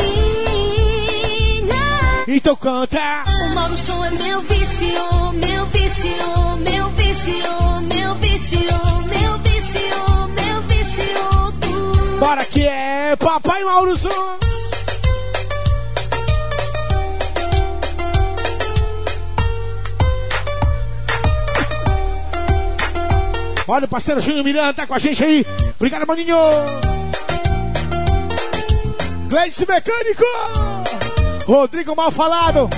Então canta. O Mauro Som é meu vício, meu vício, meu vício, meu vício, meu vício, meu vício. Tu. Bora que é Papai Mauro Som. Olha o parceiro Júnior Miranda, tá com a gente aí. Obrigado, maninho. Gleice Mecânico. Rodrigo Mal Falado.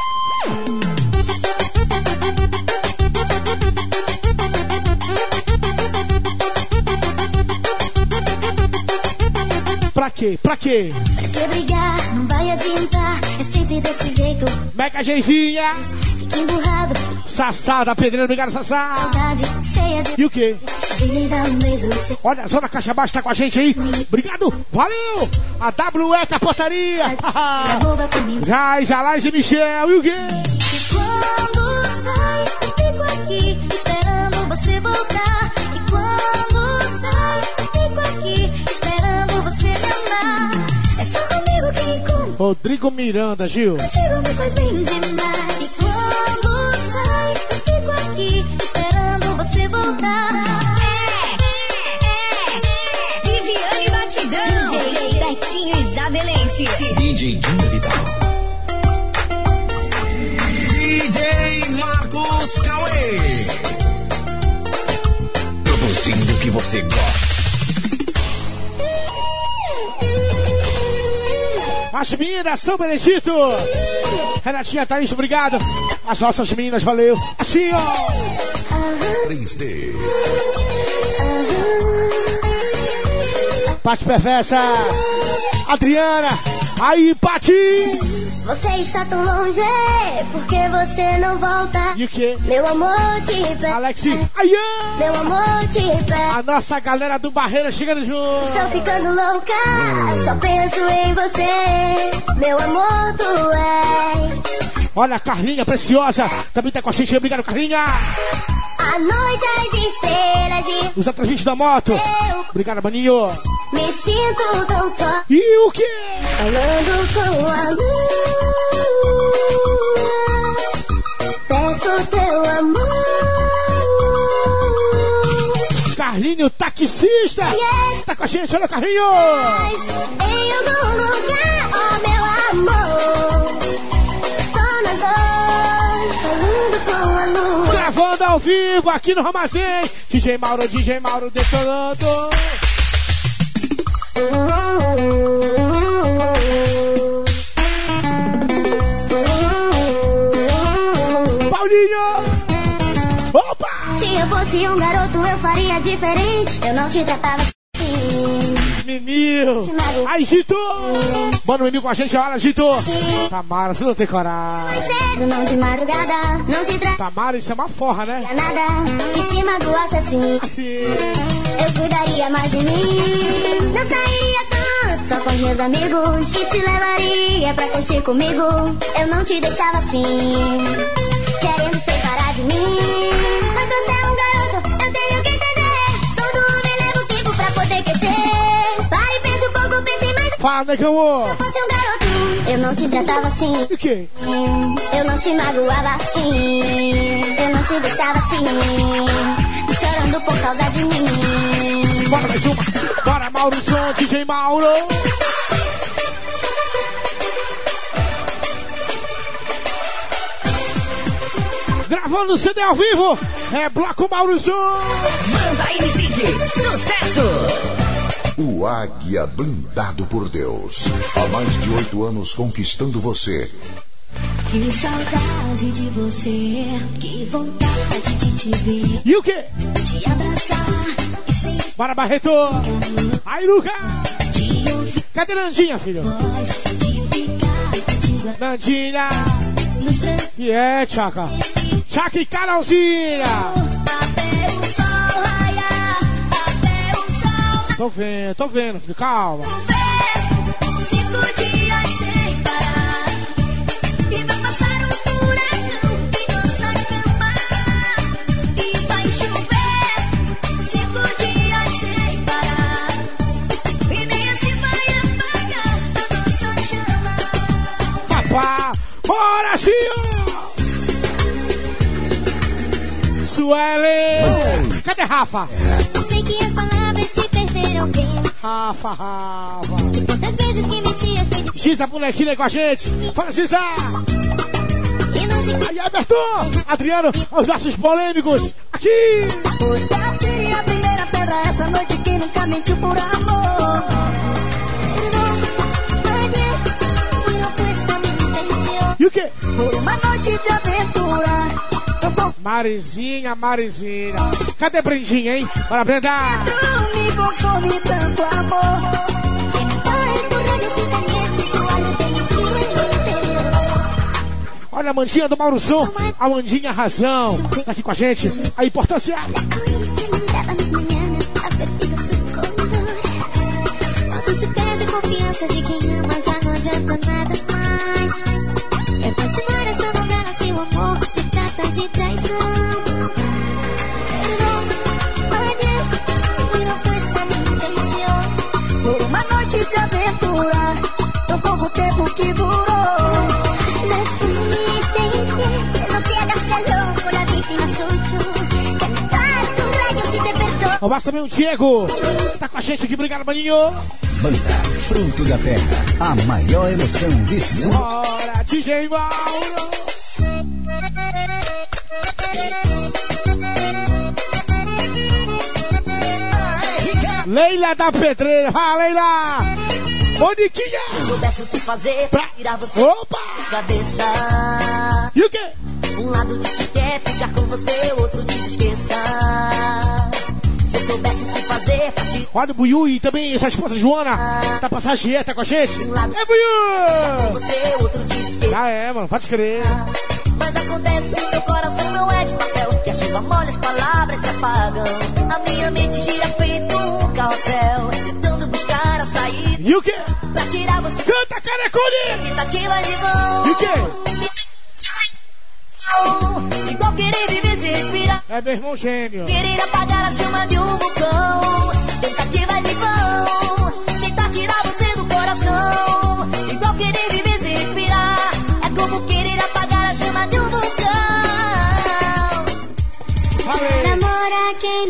Pra quê? Pra quê? Pra que brigar? Não vai adiantar. É sempre desse jeito. Mega Geivinha. Fica emburrado. Sassá da Pedreira, obrigado, Sassá. Saudade cheia de. E o quê? De dar um beijo no seu. Olha, a Zona Caixa Baixa tá com a gente aí. Obrigado, valeu. A W E Capotaria. Jais, Alais e Michel. E o quê? Quando sai, eu fico aqui esperando você voltar. E quando sai, eu fico aqui esperando você me amar. É só comigo que encontro. Rodrigo Miranda, Gil. Contigo me faz bem demais. E quando sai, eu fico aqui esperando você voltar. É, é, é. Viviane Batidão. D J Betinho Isabelense. D J Dinho Vidal. D J Marcos Cauê. Produzindo o que você gosta. As meninas, São Benedito. Renatinha, Thaís, obrigado. As nossas meninas, valeu. Assim, ó. três D. Pati Perversa. Adriana. Aí, Pati. Você está tão longe, porque você não volta. E o quê? Meu amor te pede. Alexi. Aí, meu amor te pede. A nossa galera do Barreira chegando junto. Estou ficando louca, hum. Só penso em você. Meu amor, tu és. Olha a Carlinha Preciosa. Também tá com a gente. Obrigado, Carlinha. A noite as estrelas e os atravessos da moto. Eu... Obrigado, maninho. Me sinto tão só. E o quê? Falando com a lua, peço teu amor. Carlinho, taxista! Yes. Tá com a gente, olha o Carlinho! Mas em algum lugar, oh meu amor, só nós dois, falando com a lua. Gravando ao vivo aqui no Ramazém, D J Mauro, D J Mauro detonando. Paulinho! Opa! Se eu fosse um garoto, eu faria diferente. Eu não te tratava assim. Menino! Aí, Gito! Bora o menino com a gente, olha, Gito! Tamara, tu não tem coragem. Mais cedo, não de madrugada, não te tra... Tamara, isso é uma forra, né? Nada que te magoasse assim. Assim. Eu cuidaria mais de mim. Não saía tanto, só com os meus amigos. E te levaria pra curtir comigo. Eu não te deixava assim, querendo separar de mim. Mas você é um garoto, eu tenho que entender. Todo homem leva um tempo pra poder crescer. Para e pense um pouco, pense mais. Fala, né, amor? Se eu fosse um garoto, eu não te tratava assim. O quê? Eu não te magoava assim. Eu não te deixava assim, chorando por causa de mim. Bora mais uma. Bora, Mauro Som, D J Mauro. Gravando o C D ao vivo. É Bloco Mauro Som. Manda aí, Music. Sucesso. O Águia blindado por Deus. Há mais de oito anos conquistando você. Que saudade de você, que vontade de te ver. E o quê? Te abraçar e sem... Bora, Barreto. Aí, Luca. Cadê Nandinha, filho? Nandinha. E é, Tchaca. Tchaca e Carolzinha. Até o sol raiar, até o sol... Tô vendo, tô vendo, filho, calma. Cinco dias sem parar. E vai passar um furacão em nossa cama. E vai chover. Cinco dias sem parar. E nem assim vai apagar a nossa chama. Papá, bora, Gil! Suelen! Cadê Rafa? Eu sei que as palavras se perderam bem. Rafa, Rafa. E quantas vezes que mentias pedi. Giza, bonequinha aí com a gente. Fala, Giza! Aí, Alberton! Adriano, os nossos polêmicos. Aqui! Pois que atire a primeira pedra essa noite que nunca mentiu por amor. E o quê? Por uma noite de aventura. Marizinha, Marizinha. Cadê Brendinha, hein? Bora, Brenda! Tu me consome tanto amor. Olha a Mandinha do Mauro Som. A Mandinha Razão. Tá aqui com a gente. A importância. Com certeza e confiança de quem ama já não adianta nada mais. Eu continuar essa novela se o amor se trata de traição. Por uma noite de aventura, tão pouco tempo que durou. Me fuiste, no te hagas el loco, la víctima soy yo. Cantar tu rayo si te perdono. Abraço também o Diego. Tá com a gente aqui, obrigado, maninho. Banda Fruto da Terra, a maior emoção de som. Bora, D J Mauro. Leila da Pedreira, vai, Leila! Moniquinha! Se soubesse o que fazer pra tirar você Opa! da cabeça. E o quê? Um lado diz que quer ficar com você, outro diz esqueça. Se eu soubesse o que fazer pra tirar... Olha o Buiú e também essa esposa Joana, da passageira, tá com a gente? Um lado É, Buiú! com você, outro diz esqueça. Ah, é, mano, pode crer. Mas acontece que meu coração não é de papel, que a chuva molha, as palavras se apagam. A minha mente gira feito um carrossel, tentando buscar a saída. E o quê? Pra tirar você. Canta, Carecone! Tentativa de vão. E o quê? Igual querer viver sem respirar. É meu irmão gêmeo. Querer apagar a chama de um vulcão. Tentativa de vão.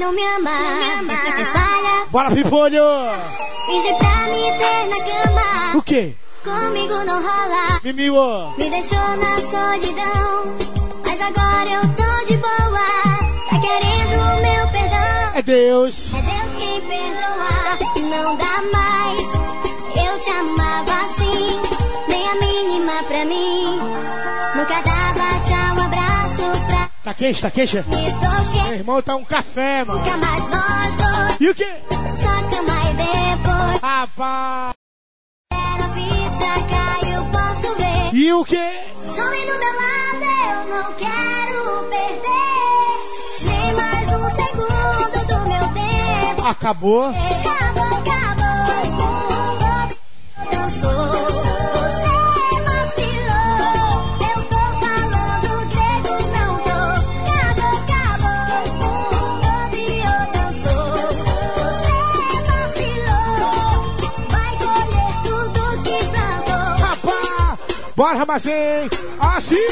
não me ama. Para. Bora, Pipolho! Finge pra me ter na cama. O quê? Comigo não rola. Mimio. Me deixou na solidão. Mas agora eu tô de boa. Tá querendo o meu perdão. É Deus. É Deus quem perdoa. Não dá mais. Eu te amava assim. Nem a mínima pra mim. Nunca dava tchau, abraço pra... Tá quente, tá quente? Me toquei. Meu irmão, tá um café, mano. Nunca mais nós dois. E o quê? Só cama e depois. Rapaz. Era ficha, caiu, posso ver. E o quê? Some no meu lado, eu não quero perder. Nem mais um segundo do meu tempo. Acabou. Acabou, acabou. Eu sou. Você vacilou. Eu tô falando grego, não tô. Acabou, acabou. O mundo e eu dançou. Você vacilou. Vai colher tudo que plantou. Rapaz. Bora, Ramazém. Assim.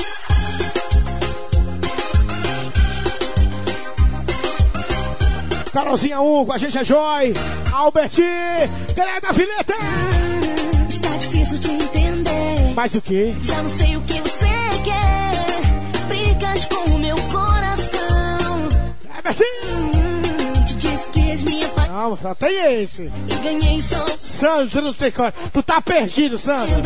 Carolzinha um, com a gente é Joy, Albertinho, galera da Vileta. Hum, está difícil de entender. Mas o quê? Já não sei o que você quer. Brigas com o meu coração. Albertinho. Hum, te disse que és minha pai. Não, só tem esse. E ganhei só. Sandro, não tem como. Tu tá perdido, Sandro.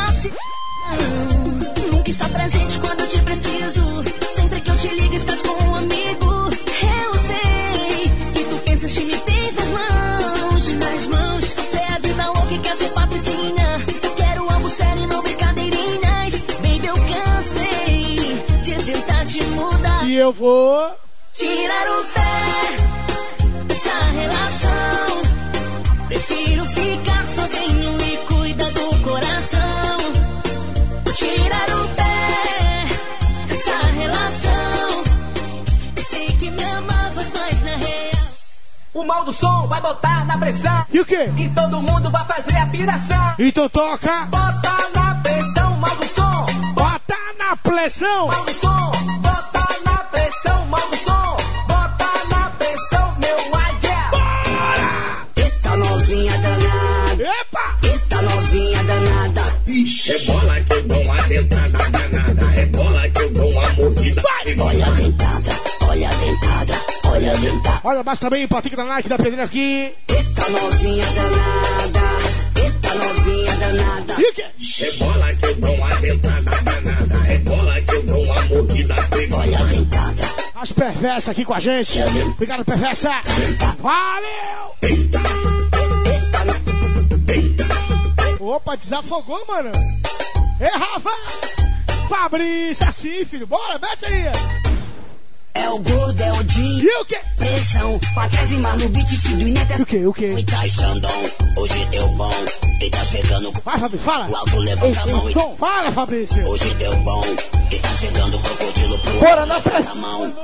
Nunca está presente quando eu te preciso. Sempre que eu te ligo estás com um amigo. Eu sei que tu pensas que me tens nas mãos. Nas mãos. Você é a vida louca e quer ser patricinha. Eu quero algo sério e não brincadeirinhas. Baby, eu cansei de tentar te mudar. E eu vou tirar o pé dessa relação. Prefiro ficar sozinho e cuidar do coração. Tirar o pé dessa relação. Eu sei que me amavas, mas na real. O mal do som vai botar na pressão. E o quê? E todo mundo vai fazer a piração. Então toca. Bota na pressão, mal do som. Bota na pressão. Mal do som. Bota na pressão, mal do som. Bota na pressão, meu águia. Bora! Eita novinha danada. Epa! Eita novinha danada. Ixi. Rebola que eu dou uma dentada danada. Rebola que eu dou uma mordida. Vai! Olha a dentada, olha a dentada, olha a dentada. Olha, mas também o Patrick da Nike da Pedreira aqui. Eita novinha danada. Eita novinha danada. E o quê? Rebola que eu dou uma dentada danada. Rebola que eu dou uma mordida. Olha a dentada. As perversas aqui com a gente. Obrigado, perversa. Valeu! Eita. Eita. Opa, desafogou, mano. Ei, Rafa! Fabrício, assim, filho. Bora, mete aí. É o gordo, é o Dinho. E o quê? Pressão, Paquese Mar no beat, filho e neta. O quê, o quê? E traz Xandão, hoje deu bom. E tá chegando com... Vai, Fabrício, fala. O alto levanta a mão e... Tom, fala, Fabrício. Hoje deu bom. E tá chegando o crocodilo pro... Bora na pressão. Mão.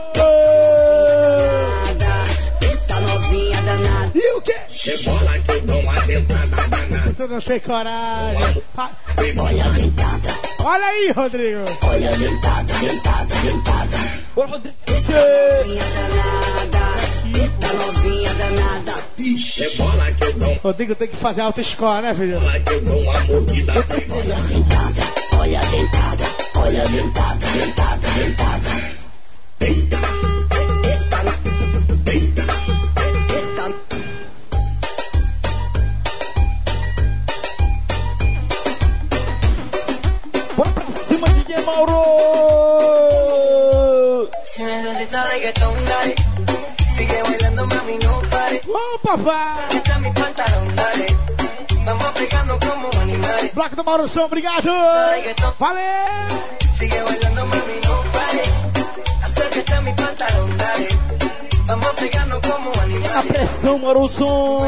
Eita novinha danada. E o quê? Rebola que eu dou uma dentada danada. Eu não sei coragem. Pa- Olha a dentada. Olha aí, Rodrigo. Olha a dentada, dentada, dentada. Ô, Rodrigo. Novinha danada. Eita novinha danada. Rebola que eu dou uma Rodrigo tem que fazer autoescola, né, filho? Rebola que eu dou uma mordida. Olha a dentada, olha a dentada. Olha a dentada, dentada, dentada. Eita. Eita, Eita. eita. Bora pra cima, D J Mauro! Si necesitas reggaetón, dale. Sigue bailando, mami, no pare. Ô, papá! Está mi pantalón, dale. Vamos a pegarnos como animales. Bloco do Mauro Som, obrigado! Valeu! Sigue bailando, mami, no pare. Acércate a mi pantalón, dale. Vamos a pegarnos como animales. A pressão, Mauro Som!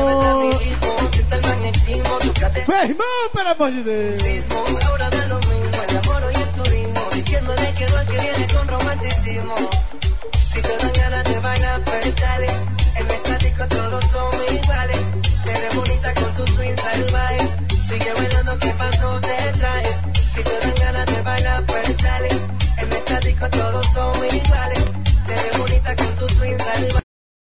Meu irmão, pelo amor de Deus! Ahora da lo mismo, el amor y el turismo. Diciéndole que no al que viene con romanticismo. Si te dan ganas de bailar, pues dale. En el estático todos somos iguales. Te ves bonita con tu swing salvaje. Sigue bailando, ¿qué pasó? Te trae. Si te dan ganas de bailar, pues dale. En el estático todos somos iguales. Te ves bonita con tu swing salvaje.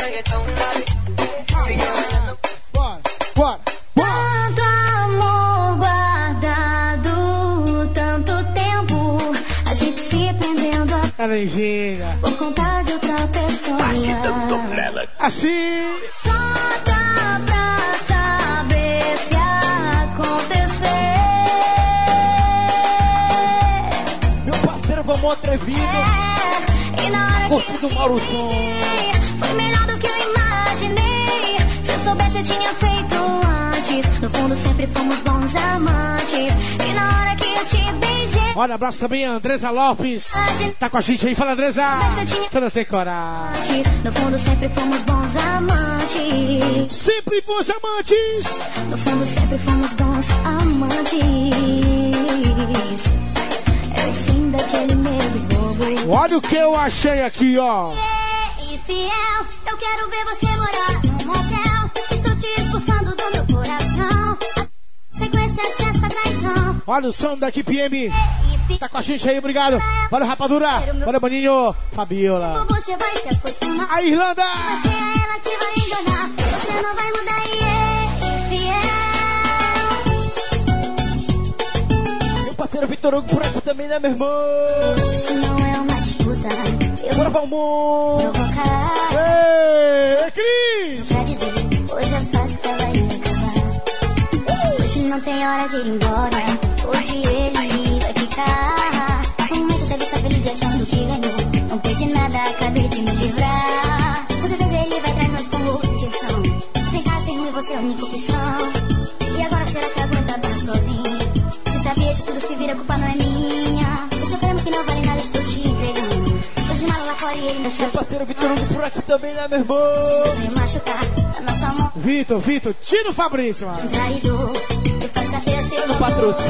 reggaetón, dale. Sigue bailando. Bora, bora. Tanto amor guardado, tanto tempo, a gente se prendendo a Ela engenha. por conta de outra pessoa. Assim. Só dá pra saber se acontecer. Meu parceiro, vamos atrevido. É, e na hora Curtindo que eu Mauro te Som. pedi, foi melhor do que eu imaginei. Se eu soubesse, eu tinha feito antes. No fundo, sempre fomos bons amantes. E na hora que eu te beijei, Olha, abraço também a Andresa Lopes. Tá com a gente aí, fala Andresa. Que não tem coragem. antes. No fundo, sempre fomos bons amantes. Sempre bons amantes. No fundo, sempre fomos bons amantes. É o fim daquele medo bobo. Olha o que eu achei aqui, ó. E fiel, eu quero ver você morar num motel. Estou te expulsando do meu coração. Sequências dessa traição. Olha o som da equipe M. Tá com a gente aí, obrigado. Valeu, Rapadura. Valeu, Boninho. Fabiola. Você vai se acostumar. A Irlanda. Vai ser ela que vai enganar. Você não vai mudar e é Meu parceiro Vitor Hugo por aqui também, né, meu irmão? infiel. Isso não é uma disputa. Eu Bora, vou vamos! provocar. Ei, Cris. Pra dizer, hoje é fácil, ela ia acabar. Hoje não tem hora de ir embora. Hoje ele vai ficar. No momento deve estar feliz e achando que ganhou. Não perdi nada, acabei de me livrar. Com certeza ele vai atrás, mas com outra intenção. Sem casa, sem ruim, você é a única opção. E agora será que aguenta dar sozinho? Se sabia de tudo, se vira, a culpa não é minha. Eu sou prêmio que não vale nada, estou te entregando. Pois de mal lá fora e ele ainda Meu sabe. parceiro Vitor Hugo por aqui também, né, meu irmão? Se me machucar, a nossa mão Vitor, Vitor, tira o Fabrício, mano. traidor. E faz saber se eu No patrocínio.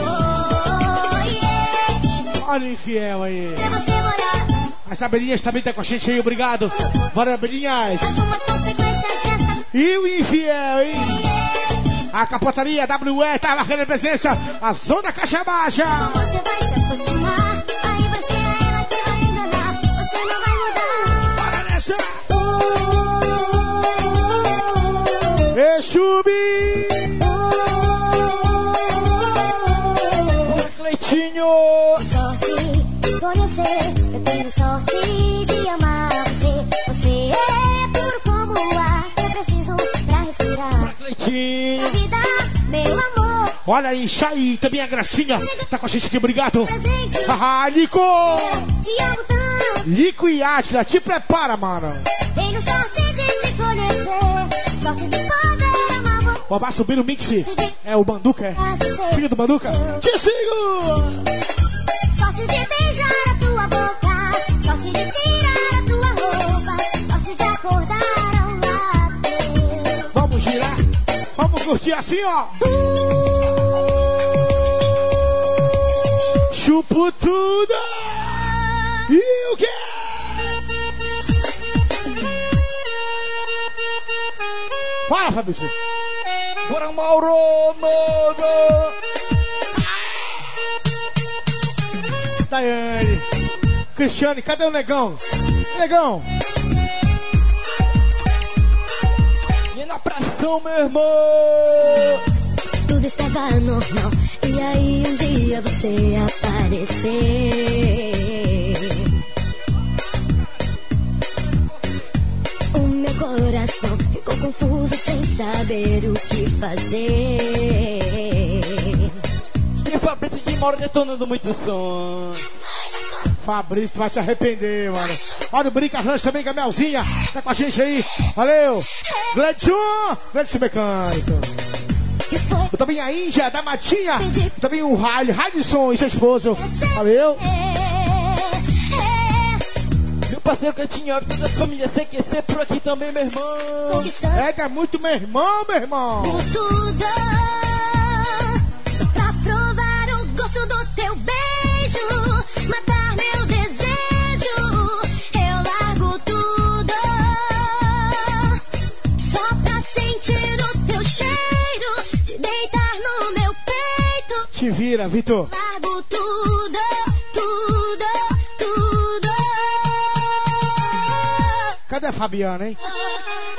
Olha o infiel aí. Pra você morar, As Abelhinhas também tá com a gente aí, obrigado. Bora, Abelhinhas. algumas consequências dessa. E o infiel, hein? A capotaria W E tá marcando a presença. A Zona Caixa Baixa. Você vai se acostumar. Aí vai ser ela que vai enganar. Você não vai mudar. Bora nessa. Exubi. Bora, Cleitinho! Sorte conhecer. Eu tenho sorte de amar você. Você é puro como o ar. Eu preciso pra respirar. Cleitinho! Vida, meu amor. Olha aí, Chay, também a Gracinha. Tá com a gente aqui, obrigado. Presente. Haha, Lico. Te amo tanto. Lico e Atila, te prepara, mano. Tenho sorte de te conhecer. Sorte de poder amar você. O abraço bem no mix. É o Banduca, é? Filho do Banduca. Te sigo. Sorte de beijar a tua boca. Sorte de tirar a tua roupa. Sorte de acordar ao lado teu. Vamos girar. Vamos curtir assim, ó. Chupo tudo. E o quê? Fala, Fabrício. Bora, Mauro! Mano! Daiane. Cristiane, cadê o negão? Negão. E na pressão, meu irmão! Tudo estava normal. E aí um dia você aparecer. O meu coração ficou confuso sem saber o que fazer. E Fabrício de Mauro detonando muitos sons. Fabrício, tu vai se arrepender, mano. Olha o Brinca Ranch também, Gamelzinha. Tá com a gente aí. Valeu. Gledson. Gledson Mecânico. Eu também a Índia, da Matinha. Eu também o Riley, Radisson e seu esposo. Valeu. Meu parceiro Cantinho, toda a família C Q C por aqui também, meu irmão. É que é muito meu irmão, meu irmão. Por tudo, só pra provar o gosto do teu beijo, matar meu desejo, eu largo tudo, só pra sentir o teu cheiro, te deitar no meu peito. Te vira, Vitor. Largo tudo, tudo, tudo. Cadê a Fabiana, hein?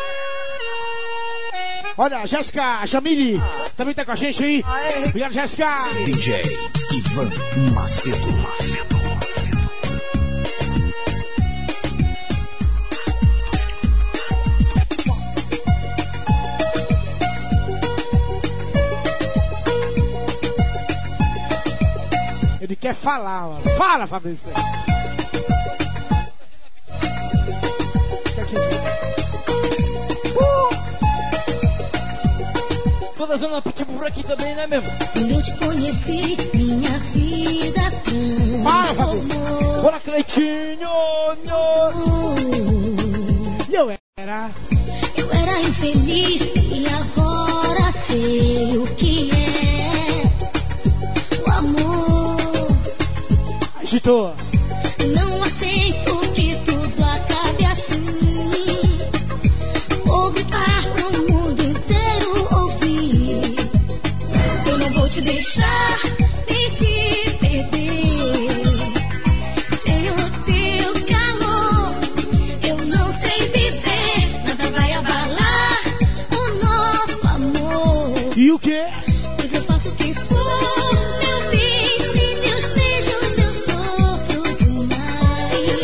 Olha, Jéssica Jamile também tá com a gente aí. Obrigado, Jéssica. D J Ivan Macedo. Macedo. Ele quer falar, mano. Fala, Fabrício. Toda a zona pitbull por aqui também, né, mesmo? Quando eu te conheci, minha vida transformou. Bora, Cleitinho! E eu era? Eu era infeliz e agora sei o que é o amor. Agitou. Não aceito que tudo acabe assim. Vou gritar pro mundo inteiro ouvir. Eu não vou te deixar nem te perder. Sem o teu calor, eu não sei viver. Nada vai abalar o nosso amor. E o quê? Pois eu faço o que for, meu bem. Sem teus beijos eu sofro demais.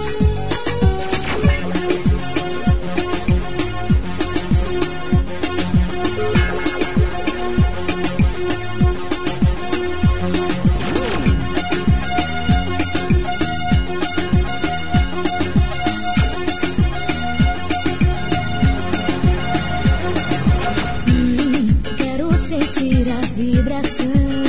Hum, quero sentir a vibração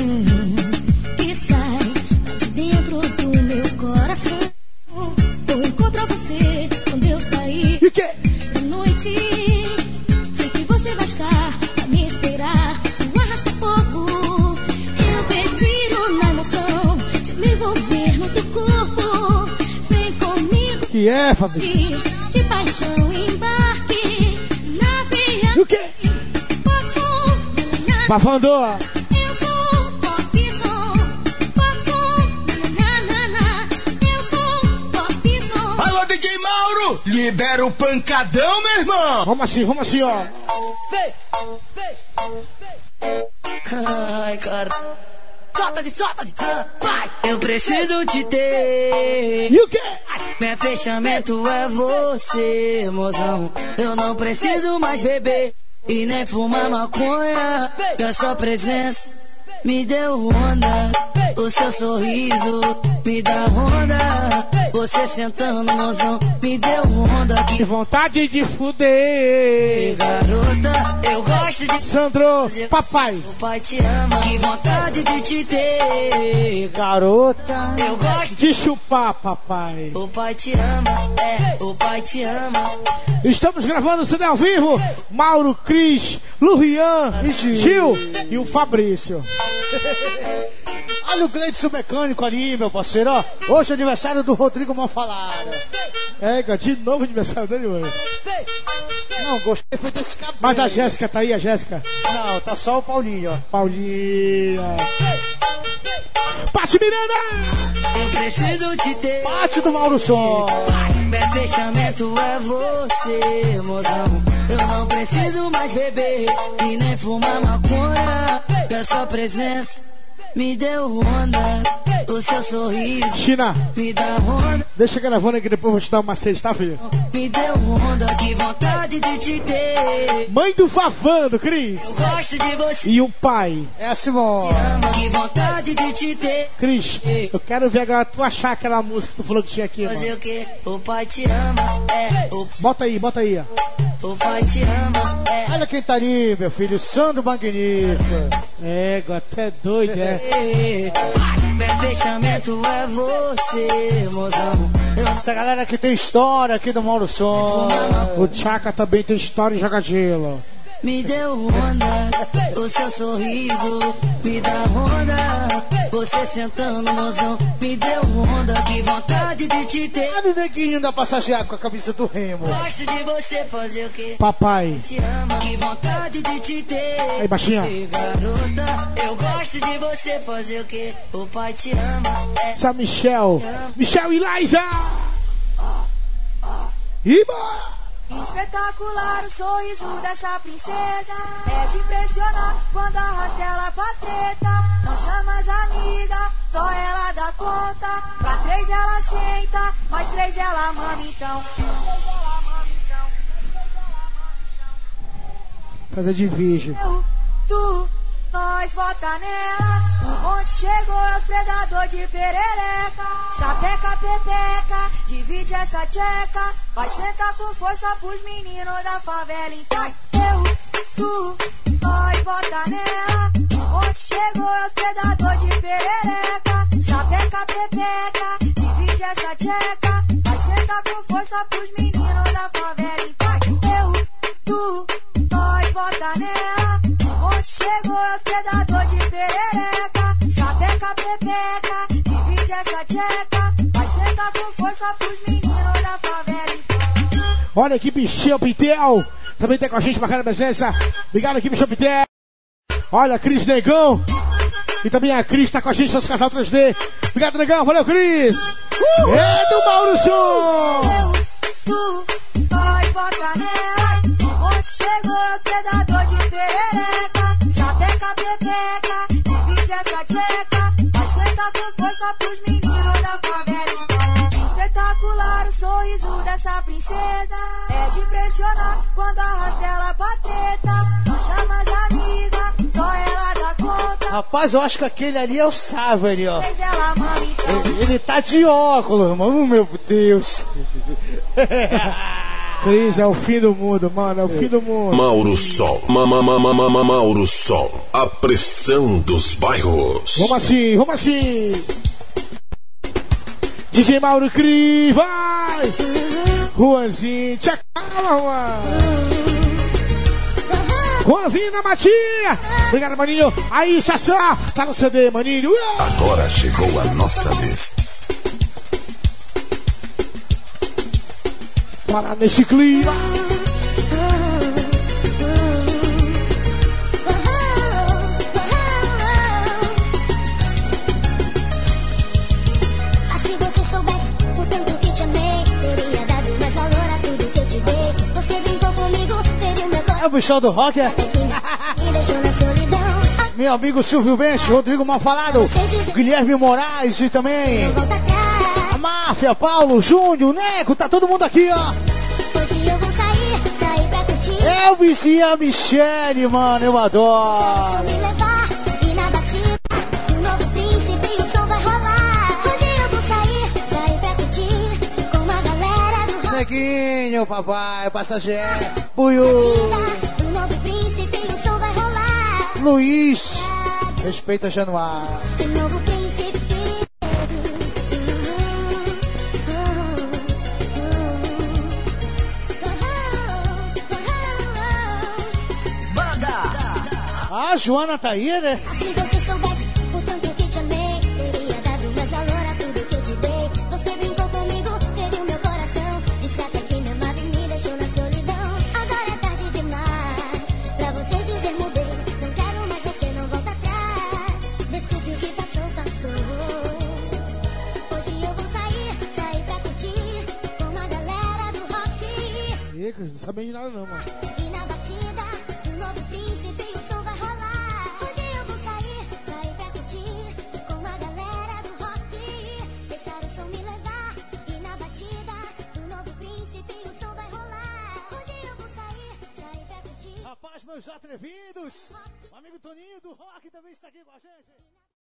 que sai de dentro do meu coração. Vou encontrar você quando eu sair E o quê? da noite. Sei que você vai estar a me esperar no arrasta-povo. Eu prefiro na emoção de me envolver no teu corpo. Vem comigo Que é, Fabrício? de paixão, embarque na veia. E o quê? Pop som, na, na, Bafando. eu sou pop som, pop som, na, na, na. Eu sou pop som. Alô, D J Mauro, libera o pancadão, meu irmão. Vamos assim, vamos assim, ó. Vem, vem, vem. Ai, cara. Solta de, solta de. Vai. Eu preciso te ter. E o quê? Meu fechamento é você, mozão. Eu não preciso mais beber e nem fumar maconha. Que a sua presença me deu onda. O seu sorriso me dá onda. Você sentando, mozão, me deu onda. Que vontade de fuder. Garota, eu gosto de Sandro, papai. O pai te ama, que vontade de te ter. Garota, eu gosto de chupar, papai. O pai te ama, é, o pai te ama. Estamos gravando o C D ao vivo. Mauro, Cris, Lurian, Gil e o Fabrício. Olha o Gleidson Mecânico ali, meu parceiro, ó. Hoje é aniversário do Rodrigo Malfalada. É, de novo aniversário dele hoje. Não, gostei foi desse cabelo. Mas a Jéssica tá aí, a Jéssica? Não, tá só o Paulinho, ó. Paulinha. Pati Miranda! Eu preciso te ter. Pati do Mauro Som. Meu fechamento é você, mozão. Eu não preciso mais beber e nem fumar maconha. Que a sua presença me deu onda. O seu sorriso China, me dá onda. deixa gravando que depois eu vou te dar um macete, tá, filho? Me deu onda, que vontade de te ter. Mãe do Favando, Cris. Eu gosto de você. E o pai. É a Simone. Que vontade de te ter. Cris, eu quero ver agora tu achar aquela música que tu falou que tinha aqui, Fazer mano. o que? O pai te ama, é. O, Bota aí, bota aí, ó. o pai te ama, é. Olha quem tá ali, meu filho, Sandro Magnífico. É, tu é doido, é. Meu fechamento é você, mozão. Eu... Essa galera que tem história aqui do Mauro Som. O Tchaka também tem história e joga gelo. Me deu onda, o seu sorriso me dá onda. Você sentando, mozão, me deu onda. Que vontade de te ter. Olha o neguinho da passagear com a camisa do Remo. Gosto de você fazer o quê? Papai. Te ama, que vontade de te ter. Aí, baixinha. E, garota, eu gosto de você fazer o quê? O pai te ama, é. Essa Michel. Michel e Liza. E bora. Espetacular o sorriso dessa princesa. É de impressionar quando arrasta ela pra treta. Não chama as amigas, só ela dá conta. Pra três ela senta, mais três ela mama então. Fazer de virgem. Eu, tu, nós bota nela. O bonde chegou, é os predador de perereca. Sapeca, pepeca, divide essa tcheca. Vai sentar com força pros meninos da favela. Então eu, tu, nós bota nela. O bonde chegou, é os predador de perereca. Sapeca, pepeca, divide essa tcheca. Vai sentar com força pros meninos da favela. Então eu, tu, nós bota nela. Onde chegou é os predador de perereca. Sapeca, pepeca, divide essa tcheca. Vai sentar com força pros meninos da favela então. Olha a equipe Chopitel, também tem com a gente, bacana presença. Obrigado, equipe Chopitel. Olha, Cris Negão. E também a Cris tá com a gente, nosso casal três D. Obrigado, Negão. Valeu, Cris. Uh! É do Mauro Som. Eu, tu, nós bota nela. Onde chegou é os predador de perereca. Sapeca, pepeca, divide essa tcheca. Vai sentar com força pros meninos da favela então. Espetacular o sorriso dessa princesa. É de impressionar quando arrasta ela pra treta. Não chama as amigas, só ela dá conta. Rapaz, eu acho que aquele ali é o Sávio ali, ó. Três ela mama então. Ele, ele tá de óculos, mano, meu Deus. Cris, é o fim do mundo, mano, é o fim do mundo. Mauro Sol, mama, mama, mama, Mauro Sol, a pressão dos bairros. Vamos assim, vamos assim. D J Mauro Cris, vai! Juanzinho, te acalma, Juan. Juanzinho na matinha. Obrigado, maninho. Aí, Sassá, tá no C D, maninho. Agora chegou a nossa vez. Para nesse clima. Se você soubesse o tanto que te amei, teria dado mais valor a tudo que eu te dei. Você brincou comigo, feriu meu coração. É o bichão do rock, é? Me deixou na solidão. Meu amigo Silvio Bench, Rodrigo Malfalado, Guilherme Moraes e também a Máfia, Paulo, Júnior, Neco, tá todo mundo aqui, ó. Hoje eu vou sair, sair pra curtir. Elvis e a Michele, mano, eu adoro. Me levar e na batida, um novo príncipe, o som vai rolar. Hoje eu vou sair, sair pra curtir com uma galera do rock. Neguinho, papai, passageiro, Puiu, Um novo príncipe, o som vai rolar. Luiz, respeita Januário. Um novo príncipe. A Joana tá aí, né? Se você soubesse o tanto que te amei, teria dado mais valor a tudo que eu te dei. Você brincou comigo, feriu meu coração. Disse até que me amava e me deixou na solidão. Agora é tarde demais pra você dizer mudei. Não quero mais você, não volta atrás. Desculpe o que passou, passou. Hoje eu vou sair, sair pra curtir com uma galera do rock. Ih, não sabia de nada não, mano. E na batida, um novo príncipe, o som vai rolar. Hoje eu vou sair, sair pra curtir com uma galera do rock. Deixar o som me levar. E na batida, um novo príncipe, o som vai rolar. Hoje eu vou sair, sair pra curtir. Rapaz, meus atrevidos, o amigo Toninho do rock também está aqui com a gente.